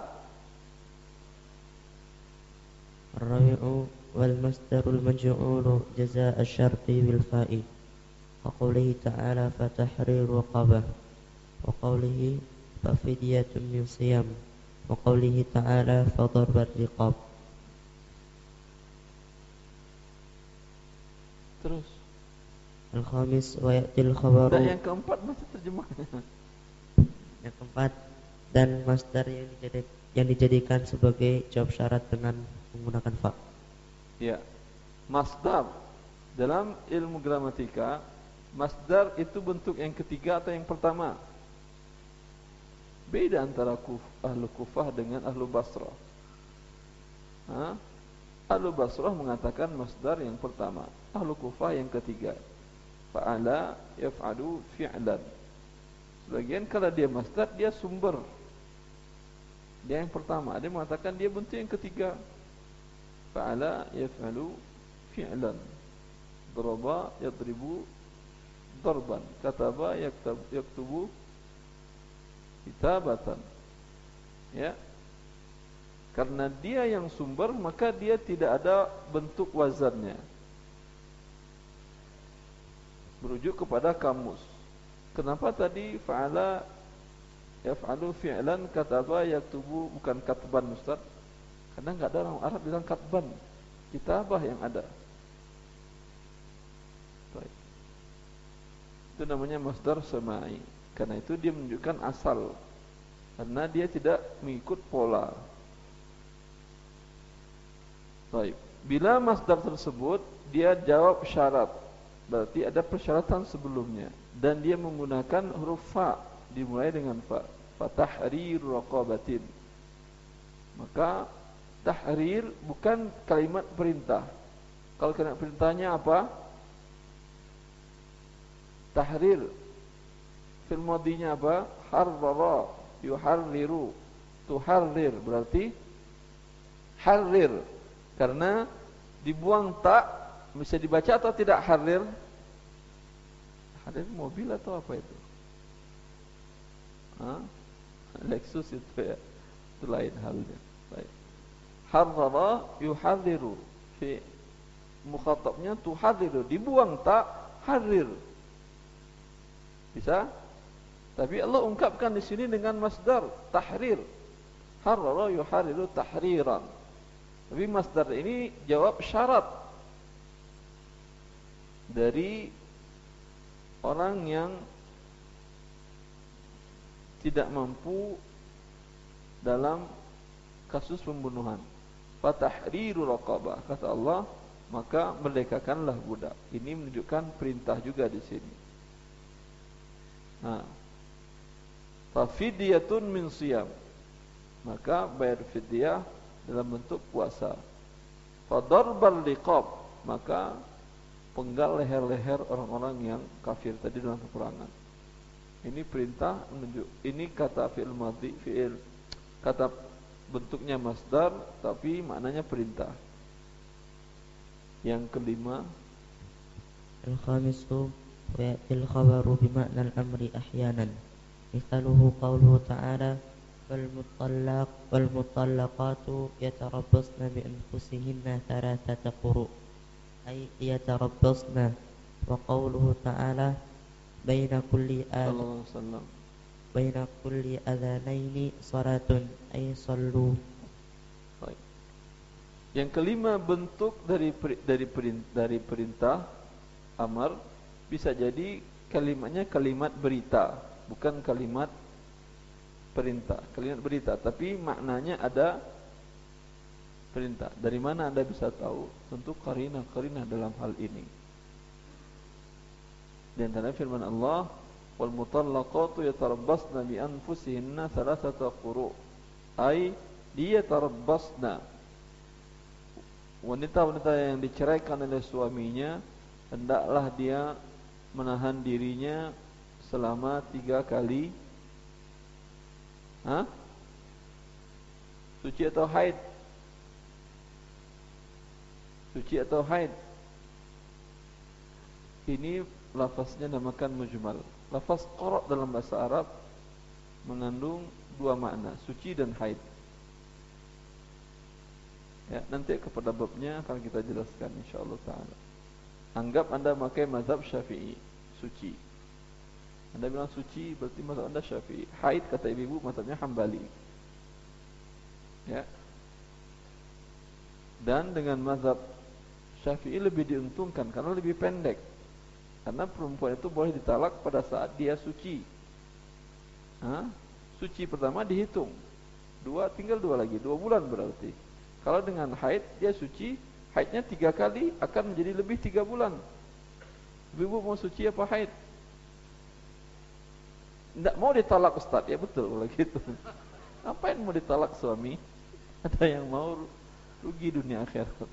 Ar-rabi'u wal masdarul maj'ulu jazaa asy-syarti bil fa'i. Wa qawlihi ta'ala fa tahriru raqabah. Wa qawlihi fa fidyatun min siyam. Wa qawlihi ta'ala fa darbar riqab. terus. Al-khamis wa ya'til khabaru. Dan yang keempat masih terjemahnya. Yang keempat, dan masdar yang dijadikan, yang dijadikan sebagai jawab syarat dengan menggunakan fa. Ya, masdar dalam ilmu gramatika, masdar itu bentuk yang ketiga atau yang pertama. Beda antara kuf, ahlu Kufah dengan ahlu Basrah. Ha? Ahlu Basrah mengatakan masdar yang pertama, ahlu Kufah yang ketiga. Fa'ala yaf'alu fi'lan. Sebagian kalau dia masdar, dia sumber. Dia yang pertama, dia mengatakan dia bentuk yang ketiga. Fa'ala yaf'alu fi'lan. Daraba yadribu darban. Kataba yaktubu kitabatan. Ya. Karena dia yang sumber, maka dia tidak ada bentuk wazannya. Merujuk kepada kamus. Kenapa tadi fa'ala yaf'alu fi'lan, kataba yaktubu bukan katban, Ustaz? Karena enggak ada orang Arab bilang katban. Kitabah yang ada. Baik. Itu namanya masdar sama'i. Karena itu dia menunjukkan asal. Karena dia tidak mengikut pola. Baik. Bila masdar tersebut dia jawab syarat, berarti ada persyaratan sebelumnya, dan dia menggunakan huruf fa, dimulai dengan fa. Fatahrir raqabatin. Maka tahrir bukan kalimat perintah. Kalau kalimat perintahnya apa? Tahrir. Fil madinya apa? Harrara, yuharriru, tuharrir, berarti harrir. Karena dibuang tak, bisa dibaca atau tidak harrir? Harrir mobil atau apa itu? Ha? Lexus itu ya. Itu lain halnya. Baik. Harrara yuharriru. Fi mukhatabnya tuharriru. Dibuang tak, harrir. Bisa? Tapi Allah ungkapkan di sini dengan masdar tahrir. Harrara yuharriru tahriran. Tapi masdar ini jawab syarat dari orang yang tidak mampu dalam kasus pembunuhan. Fatahriru raqabah, kata Allah, maka merdekakanlah budak. Ini menunjukkan perintah juga di sini. Nah, fafidyatun min siyam, maka bayar fidyah dalam bentuk puasa. Fadarbal liqab, maka penggal leher-leher orang-orang yang kafir tadi dalam peperangan. Ini perintah menunjuk. Ini kata fi'il madhi, fi'il kata bentuknya masdar tapi maknanya perintah. Yang kelima, Al-khamisu ويأتي الخبر بمعنى الأمر أحيانا مثاله قوله تعالى والمطلق والمطلقات يتربصن بأنفسهن ثلاثة قروء أي يتربصن وقوله تعالى بين كل آذ بين كل أذانين صلاة أي صلوا. Yang kelima, bentuk dari dari perintah, dari perintah amar bisa jadi kalimatnya kalimat berita, bukan kalimat perintah. Kalimat berita tapi maknanya ada perintah. Dari mana Anda bisa tahu? Tentu qarina-qarina dalam hal ini. Di antara firman Allah, wal mutallaqatu yatarabbasna bi anfusihinna thalathata quru'. Ai dia tarabbasna. Wanita-wanita yang diceraikan oleh suaminya hendaklah dia menahan dirinya selama tiga kali Hah? Suci atau haid? Suci atau haid? Ini lafaznya namakan mujmal. Lafaz qara' dalam bahasa Arab mengandung dua makna, suci dan haid. Ya, nanti kepada babnya akan kita jelaskan insyaallah taala. Anggap Anda pakai mazhab Syafi'i, suci. Anda bilang suci berarti mazhab Anda Syafi'i. Haid kata ibu-ibu mazhabnya Hambali. Ya. Dan dengan mazhab Syafi'i lebih diuntungkan karena lebih pendek. Karena perempuan itu boleh ditalak pada saat dia suci. Hah? Suci pertama dihitung. Dua tinggal dua lagi, dua bulan berarti. Kalau dengan haid dia suci, haidnya tiga kali akan menjadi lebih tiga bulan. Ibu mau suci apa haid? Tidak mau ditalak Ustaz, ya betul kalau gitu. Apa yang mau ditalak suami? Ada yang mau rugi dunia akhirat.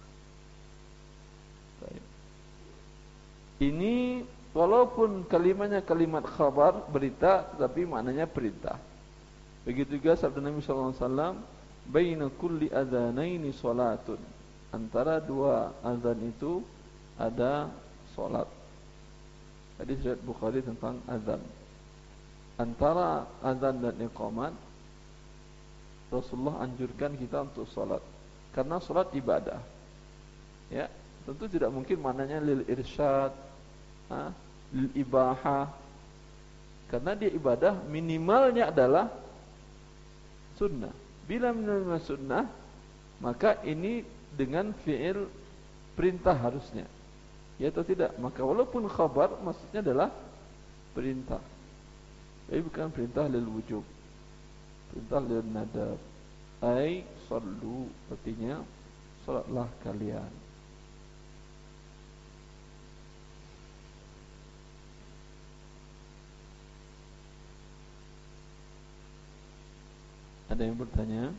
Ini walaupun kalimatnya kalimat khabar, berita, tapi maknanya perintah. Begitu juga sabda Nabi sallallahu alaihi wasallam, baina kulli adzanaini salatun. Antara dua azan itu ada salat. Hadis riwayat Bukhari tentang azan. Antara azan dan iqamat Rasulullah anjurkan kita untuk salat karena salat ibadah. Ya, tentu tidak mungkin maknanya lil irsyad, ha, lil ibahah. Karena dia ibadah minimalnya adalah sunnah. Bila minimal sunnah, maka ini dengan fi'il perintah harusnya. Ya atau tidak? Maka walaupun khabar maksudnya adalah perintah. Jadi bukan perintah lil wujub. Perintah lil nadab. Ai sallu, artinya salatlah kalian. Ada yang bertanya?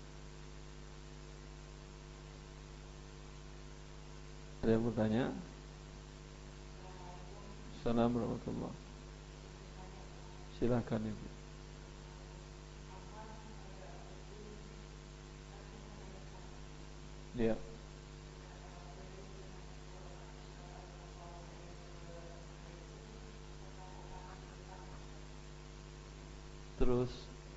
Ada yang bertanya? Assalamualaikum warahmatullahi wabarakatuh. Silakan Ibu. Ya. Terus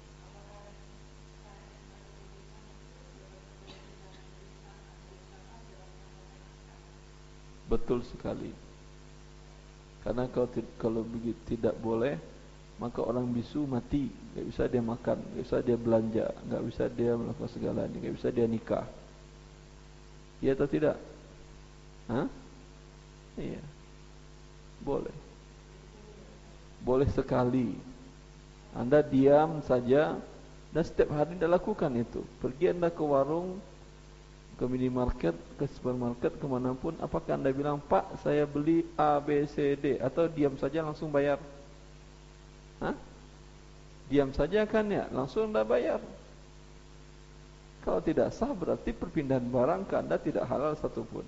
betul sekali. Karena kalau kalau begitu tidak boleh, maka orang bisu mati, enggak bisa dia makan, enggak bisa dia belanja, enggak bisa dia melakukan segalanya, enggak bisa dia nikah. Iya atau tidak? Hah? Iya. Boleh. Boleh sekali. Anda diam saja dan setiap hari Anda lakukan itu. Pergi Anda ke warung, ke minimarket, ke supermarket, kemanapun, apakah Anda bilang, Pak saya beli A, B, C, D, atau diam saja langsung bayar? Hah? Diam saja kan ya, langsung Anda bayar. Kalau tidak sah berarti perpindahan barang ke Anda tidak halal satupun.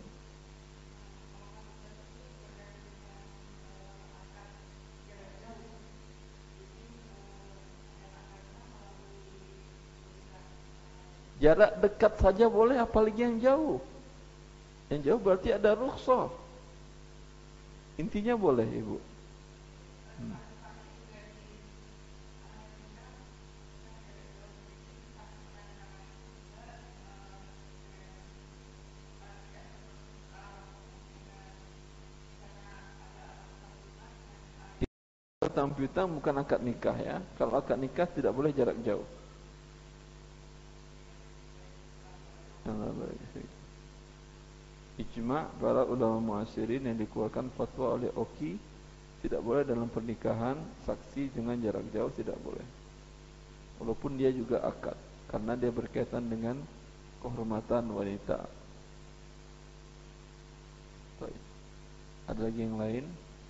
Jarak dekat saja boleh, apalagi yang jauh. Yang jauh berarti ada rukhsah. Intinya boleh ibu. Hmm. Hutang piutang bukan akad nikah ya. Kalau akad nikah tidak boleh jarak jauh. Ijma' para ulama muasirin yang dikeluarkan fatwa oleh Oki, tidak boleh dalam pernikahan saksi dengan jarak jauh, tidak boleh. Walaupun dia juga akad, karena dia berkaitan dengan kehormatan wanita. Baik. Ada lagi yang lain?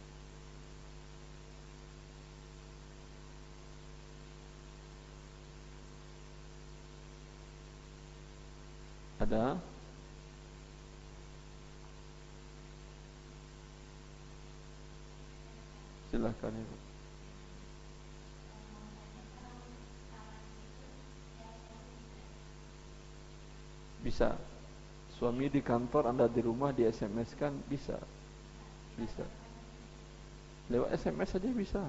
Ada? Silakan ibu. Bisa. Suami di kantor, Anda di rumah, di S M S kan bisa. Bisa. Lewat S M S saja bisa.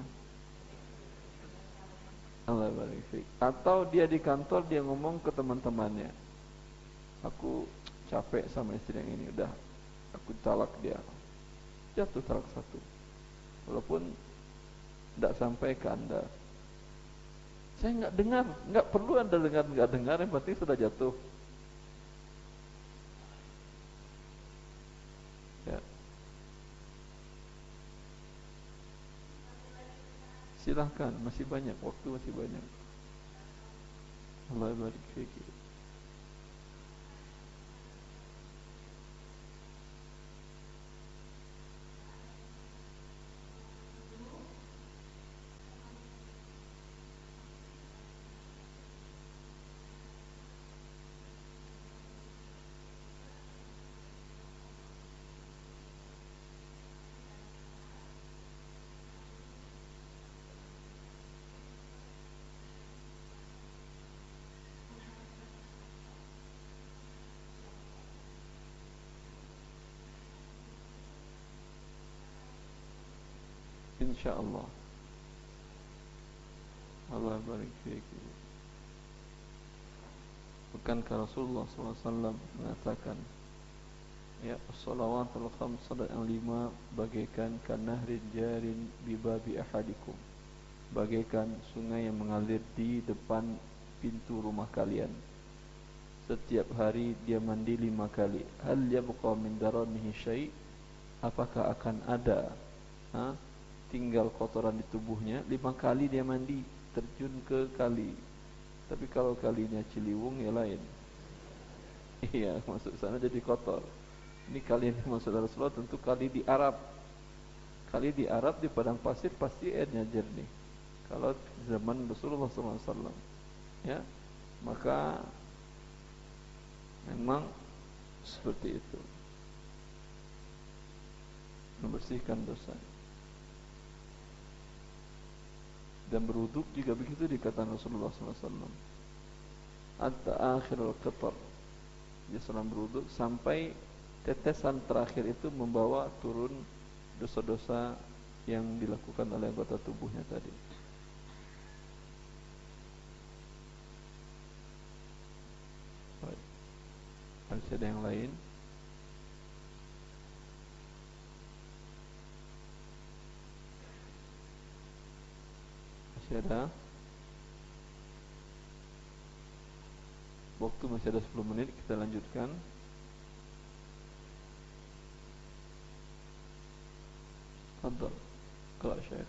Allah barik fiik. Atau dia di kantor, dia ngomong ke teman-temannya, aku capek sama istri yang ini, udah aku talak dia. Jatuh talak satu. Walaupun tidak sampai ke Anda. Saya nggak dengar, nggak perlu Anda dengar, nggak dengar, yang penting sudah jatuh. Ya. Silahkan, masih banyak, waktu masih banyak. Allah barik fiik. InsyaAllah. Allah barik fiik. Bukankah Rasulullah sallallahu alaihi wasallam mengatakan, ya, as-salawatul khams, salat yang lima bagaikan kanahrin jarin bibabi ahadikum, bagaikan sungai yang mengalir di depan pintu rumah kalian. Setiap hari dia mandi lima kali. Hal yabqa min daranihi syai', apakah akan ada ha, tinggal kotoran di tubuhnya? Lima kali dia mandi, terjun ke kali. Tapi kalau kalinya Ciliwung ya lain. Iya, masuk sana jadi kotor. Ini kali yang dimaksud Rasulullah tentu kali di Arab. Kali di Arab di padang pasir pasti airnya jernih. Kalau zaman Rasulullah sallallahu alaihi wasallam, ya, maka memang seperti itu, membersihkan dosa. Dan berwuduk juga begitu dikatakan Rasulullah sallallahu alaihi wasallam. Hatta akhirul qatar, dia sedang berwuduk sampai tetesan terakhir itu membawa turun dosa-dosa yang dilakukan oleh anggota tubuhnya tadi. Baik. Masih ada yang lain? Masih ada? Waktu masih ada sepuluh menit, kita lanjutkan. Tafadhal. Qara Syekh.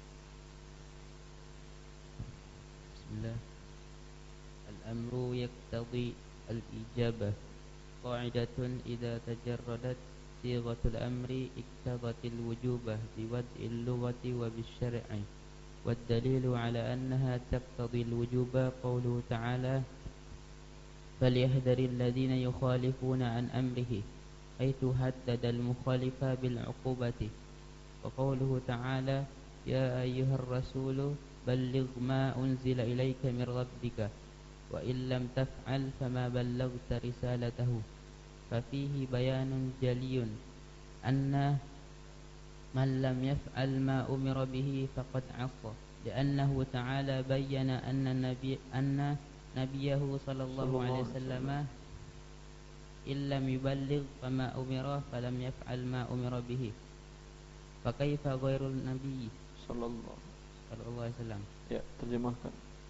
Bismillah. Al-amru yaqtadi al-ijabah. Qa'idatun idza tajarradat sighatul amri iqtadatil wujubah biwad'il lughati wa bisyar'i. والدليل على أنها تقتضي الوجوب قوله تعالى فليحذر الذين يخالفون عن أمره حيث هدد المخالف بالعقوبة. وقوله تعالى يا أيها الرسول بلغ ما أنزل إليك من ربك وإن لم تفعل فما بلغت رسالته. ففيه بيان جلي أن من لم يفعل ما أمر به فقد عصى لأنه تعالى بين أن النبي أن نبيه صلى الله عليه وسلم إن لم يبلغ فما أمر فلم يفعل ما أمر به فكيف غير النبي صلى الله عليه وسلم. Ya, terjemahkan.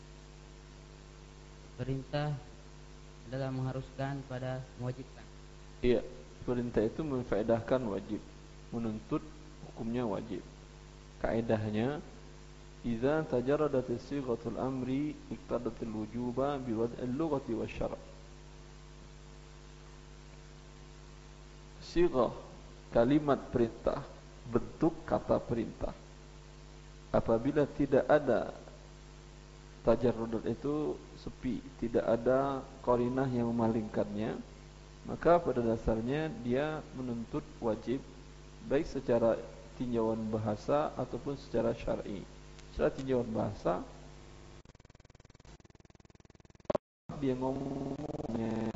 Perintah adalah mengharuskan pada mewajibkan. Iya, perintah itu memfaedahkan wajib, menuntut hukumnya wajib. Kaidahnya idza tajaradat sighatul amri iqtadatil wujuba biwad'il lughati wasyara'. Sighah kalimat perintah, bentuk kata perintah. Apabila tidak ada tajarrudat itu sepi, tidak ada qarinah yang memalingkannya, maka pada dasarnya dia menuntut wajib baik secara tinjauan bahasa ataupun secara syar'i. Secara tinjauan bahasa dia ngomongnya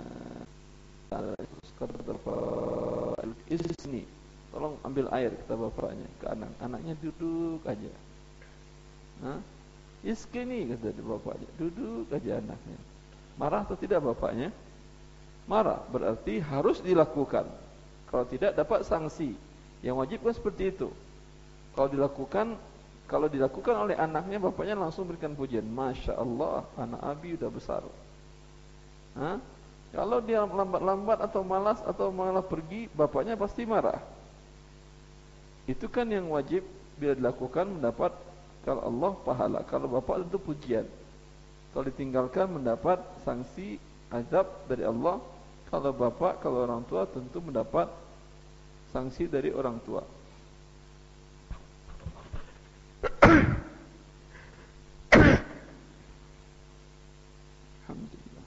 isni, tolong ambil air, kata bapaknya ke anak. Anaknya duduk aja. Hah? Iskini, kata bapaknya, duduk aja anaknya. Marah atau tidak bapaknya? Marah, berarti harus dilakukan. Kalau tidak dapat sanksi. Yang wajib kan seperti itu. Kalau dilakukan, kalau dilakukan oleh anaknya, bapaknya langsung berikan pujian. Masya Allah, anak Abi udah besar. Hah? Kalau dia lambat-lambat atau malas atau malah pergi, bapaknya pasti marah. Itu kan yang wajib bila dilakukan mendapat kalau Allah pahala, kalau bapak tentu pujian. Kalau ditinggalkan mendapat sanksi azab dari Allah. Kalau bapak, kalau orang tua tentu mendapat sanksi dari orang tua. Alhamdulillah.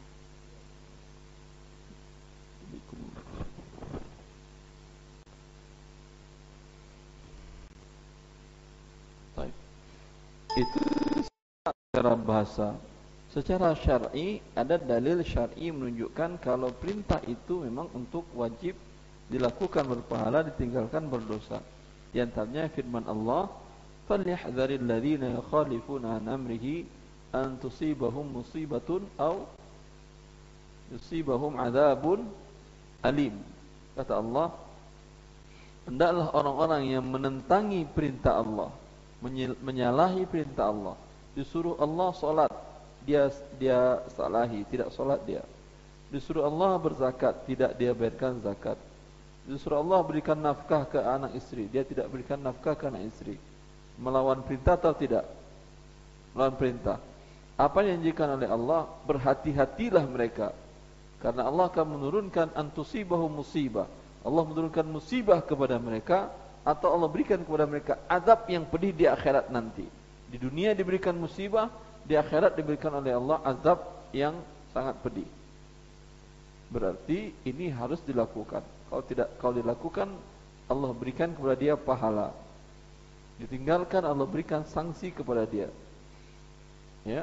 Baik. Itu secara bahasa. Secara syar'i ada dalil syar'i menunjukkan kalau perintah itu memang untuk wajib dilakukan berpahala, ditinggalkan berdosa. Di antaranya firman Allah, "Falyahdharil ladzina yukhalifuna an amrihi an tusibahum musibatun aw yusibahum adzabun alim." Kata Allah, hendaklah orang-orang yang menentangi perintah Allah, menyalahi perintah Allah, disuruh Allah salat, dia dia salahi, tidak salat dia. Disuruh Allah berzakat, tidak dia bayarkan zakat. Disuruh Allah berikan nafkah ke anak istri, dia tidak berikan nafkah ke anak istri. Melawan perintah atau tidak? Melawan perintah. Apa yang dijanjikan oleh Allah, berhati-hatilah mereka. Karena Allah akan menurunkan antusibahum musibah. Allah menurunkan musibah kepada mereka, atau Allah berikan kepada mereka azab yang pedih di akhirat nanti. Di dunia diberikan musibah, di akhirat diberikan oleh Allah azab yang sangat pedih. Berarti ini harus dilakukan. Kalau tidak, kalau dilakukan, Allah berikan kepada dia pahala. Ditinggalkan, Allah berikan sanksi kepada dia. Ya.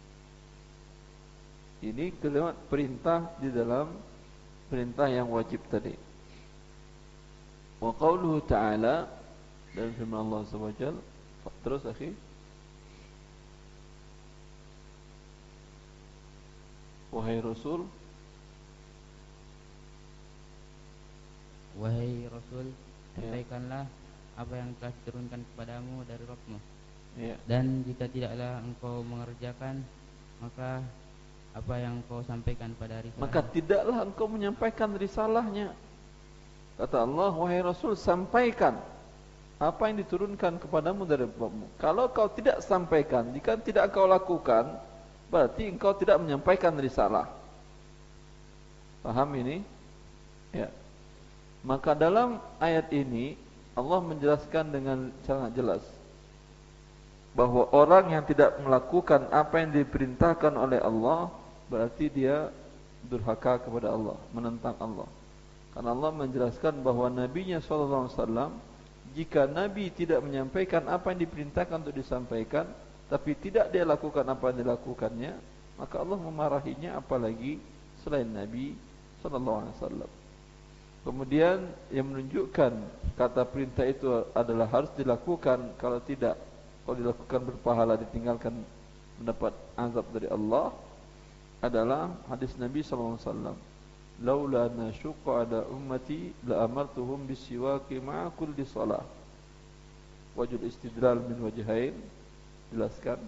Ini kalimat perintah di dalam perintah yang wajib tadi. Wa qauluhu ta'ala, dan firman Allah subhanahu wa ta'ala. Terus akhi. Wahai Rasul, Wahai Rasul, sampaikanlah apa yang telah diturunkan kepadamu dari Rabbmu. Ya. Dan jika tidaklah engkau mengerjakan, maka apa yang engkau sampaikan pada risalah, maka tidaklah engkau menyampaikan risalahnya. Kata Allah, wahai Rasul, sampaikan apa yang diturunkan kepadamu dari Rabbmu. Kalau kau tidak sampaikan, jika tidak kau lakukan, berarti engkau tidak menyampaikan risalah. Paham ini? Ya. Maka dalam ayat ini Allah menjelaskan dengan sangat jelas bahwa orang yang tidak melakukan apa yang diperintahkan oleh Allah berarti dia durhaka kepada Allah, menentang Allah. Karena Allah menjelaskan bahwa Nabi-Nya shallallahu alaihi wasallam, jika Nabi tidak menyampaikan apa yang diperintahkan untuk disampaikan, tapi tidak dia lakukan apa yang dilakukannya, maka Allah memarahinya, apalagi selain Nabi shallallahu alaihi wasallam. Kemudian yang menunjukkan kata perintah itu adalah harus dilakukan, kalau tidak, kalau dilakukan berpahala, ditinggalkan mendapat azab dari Allah, adalah hadis Nabi sallallahu alaihi wasallam, laula nasyqa ada ummati la amartuhum bisiwaki ma'a kulli shalah. Wajul istidlal min wajhain, jelaskan.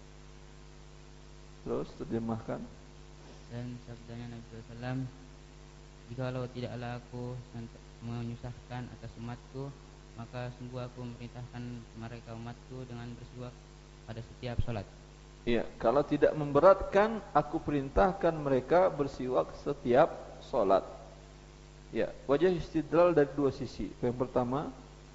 Terus terjemahkan. Dan sabdanya Nabi sallallahu alaihi wasallam, jikalau tidaklah aku menyusahkan atas umatku, maka sungguh aku memerintahkan mereka umatku dengan bersiwak pada setiap salat. Iya, kalau tidak memberatkan, aku perintahkan mereka bersiwak setiap salat. Ya, wajah istidlal dari dua sisi. Yang pertama,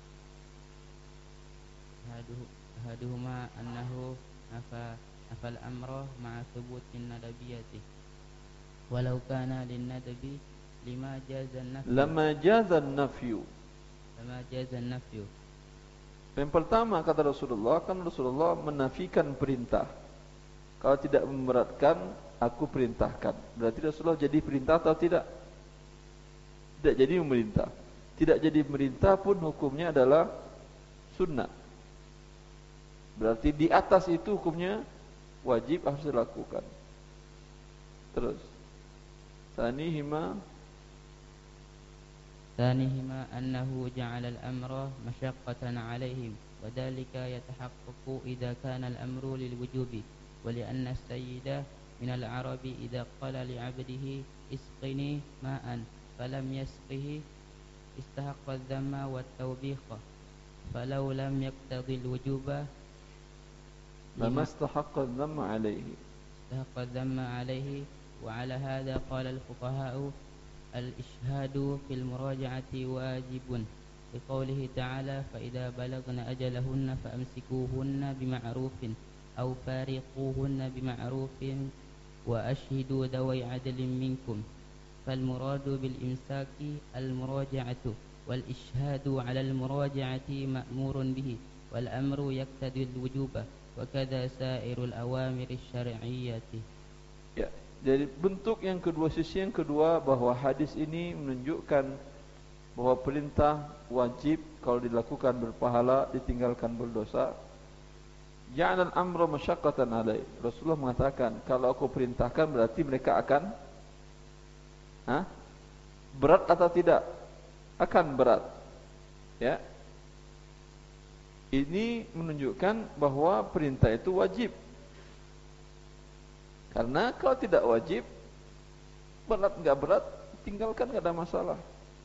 haduhuma annahu nafa nafal amra ma'a thubutin nadabiyyati walau kana lin nadabi lima jazan nafyu lama jazan nafyu lama jazan nafyu. Yang pertama kata Rasulullah, kan Rasulullah menafikan perintah. Kalau tidak memberatkan, aku perintahkan. Berarti Rasulullah jadi perintah atau tidak? Tidak jadi memerintah. Tidak jadi memerintah pun hukumnya adalah sunnah. Berarti di atas itu hukumnya wajib, harus dilakukan. Terus Tsanihima Tsanihima annahu ja'ala al-amra masyaqqatan 'alaihim wa dhalika yatahaqqaqu idza kana al-amru lil wujubi wa li anna as-sayyida min al-'arabi idza qala li 'abdihi isqini ma'an falam yasqihi istahaqqa adh-dhamma wa at-tawbiqa falau lam yaqtadi al-wujuba lama istahaqqa adh-dhamma 'alaihi istahaqqa adh-dhamma 'alaihi. وعلى هذا قال الفقهاء الإشهاد في المراجعة واجب لقوله تعالى فإذا بلغن أجلهن فأمسكوهن بمعروف أو فارقوهن بمعروف وأشهدوا ذوي عدل منكم. فالمراد بالإمساك المراجعة والإشهاد على المراجعة مأمور به والأمر يقتضي الوجوب وكذا سائر الأوامر الشرعية. Ya, jadi bentuk yang kedua, sisi yang kedua, bahwa hadis ini menunjukkan bahwa perintah wajib kalau dilakukan berpahala, ditinggalkan berdosa. Ja'al al-amra masyaqqatan 'alai. Rasulullah mengatakan, kalau aku perintahkan berarti mereka akan ha? berat atau tidak? Akan berat. Ya. Ini menunjukkan bahwa perintah itu wajib. Karena kalau tidak wajib, berat enggak berat, tinggalkan enggak ada masalah.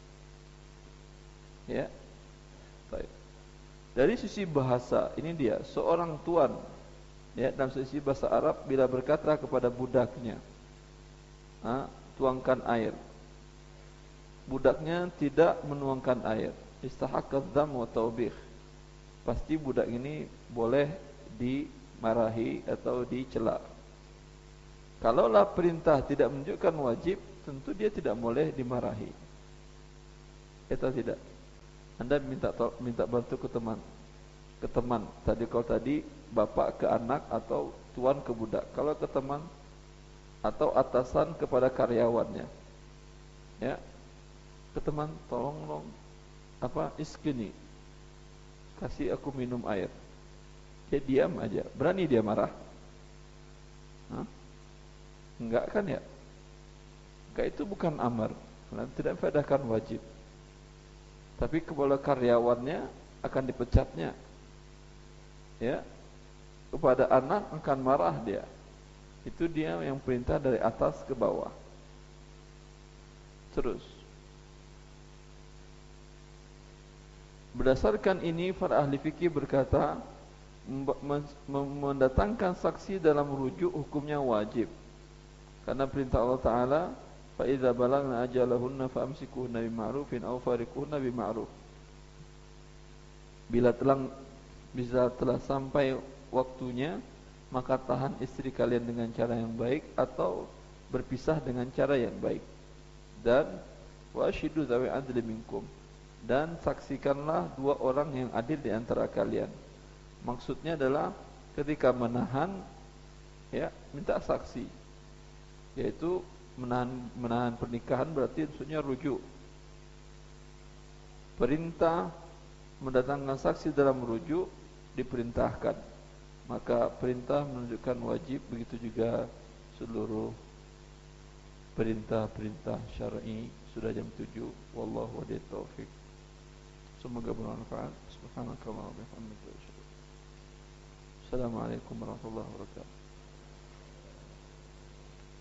Ya. Baik. Dari sisi bahasa, ini dia, seorang tuan, ya, dalam sisi bahasa Arab bila berkata kepada budaknya, ha, tuangkan air. Budaknya tidak menuangkan air, istahaqqa dzam wa taubih. Pasti budak ini boleh dimarahi atau dicela. Kalaulah perintah tidak menunjukkan wajib, tentu dia tidak boleh dimarahi. Atau tidak? Anda minta minta bantu ke teman, ke teman. Tadi kalau tadi bapak ke anak atau tuan ke budak. Kalau ke teman atau atasan kepada karyawannya, ya, ke teman, tolong dong, apa iskini, kasih aku minum air. Dia diam aja, berani dia marah? Hah? Enggak kan ya? Enggak, itu bukan amar, karena tidak memfaedahkan wajib. Tapi kepada karyawannya akan dipecatnya. Ya. Kepada anak akan marah dia. Itu dia yang perintah dari atas ke bawah. Terus. Berdasarkan ini para ahli fikih berkata mendatangkan saksi dalam rujuk hukumnya wajib. Karena perintah Allah Ta'ala, fa idza balagna ajalahunna famsikuhunna bima'rufin aw fariquhunna bima'ruf. Bila telah bisa telah sampai waktunya, maka tahan istri kalian dengan cara yang baik atau berpisah dengan cara yang baik. Dan washidu dzawi adli minkum, dan saksikanlah dua orang yang adil di antara kalian. Maksudnya adalah ketika menahan, ya, minta saksi. Yaitu menahan menahan pernikahan berarti maksudnya rujuk. perintah mendatangkan saksi dalam rujuk diperintahkan, maka perintah menunjukkan wajib. Begitu juga seluruh perintah-perintah syar'i. Sudah jam tujuh. Wallahu a'lam taufik. Semoga bermanfaat. Subhanakallahumma wa bihamdika. Assalamualaikum warahmatullahi wabarakatuh.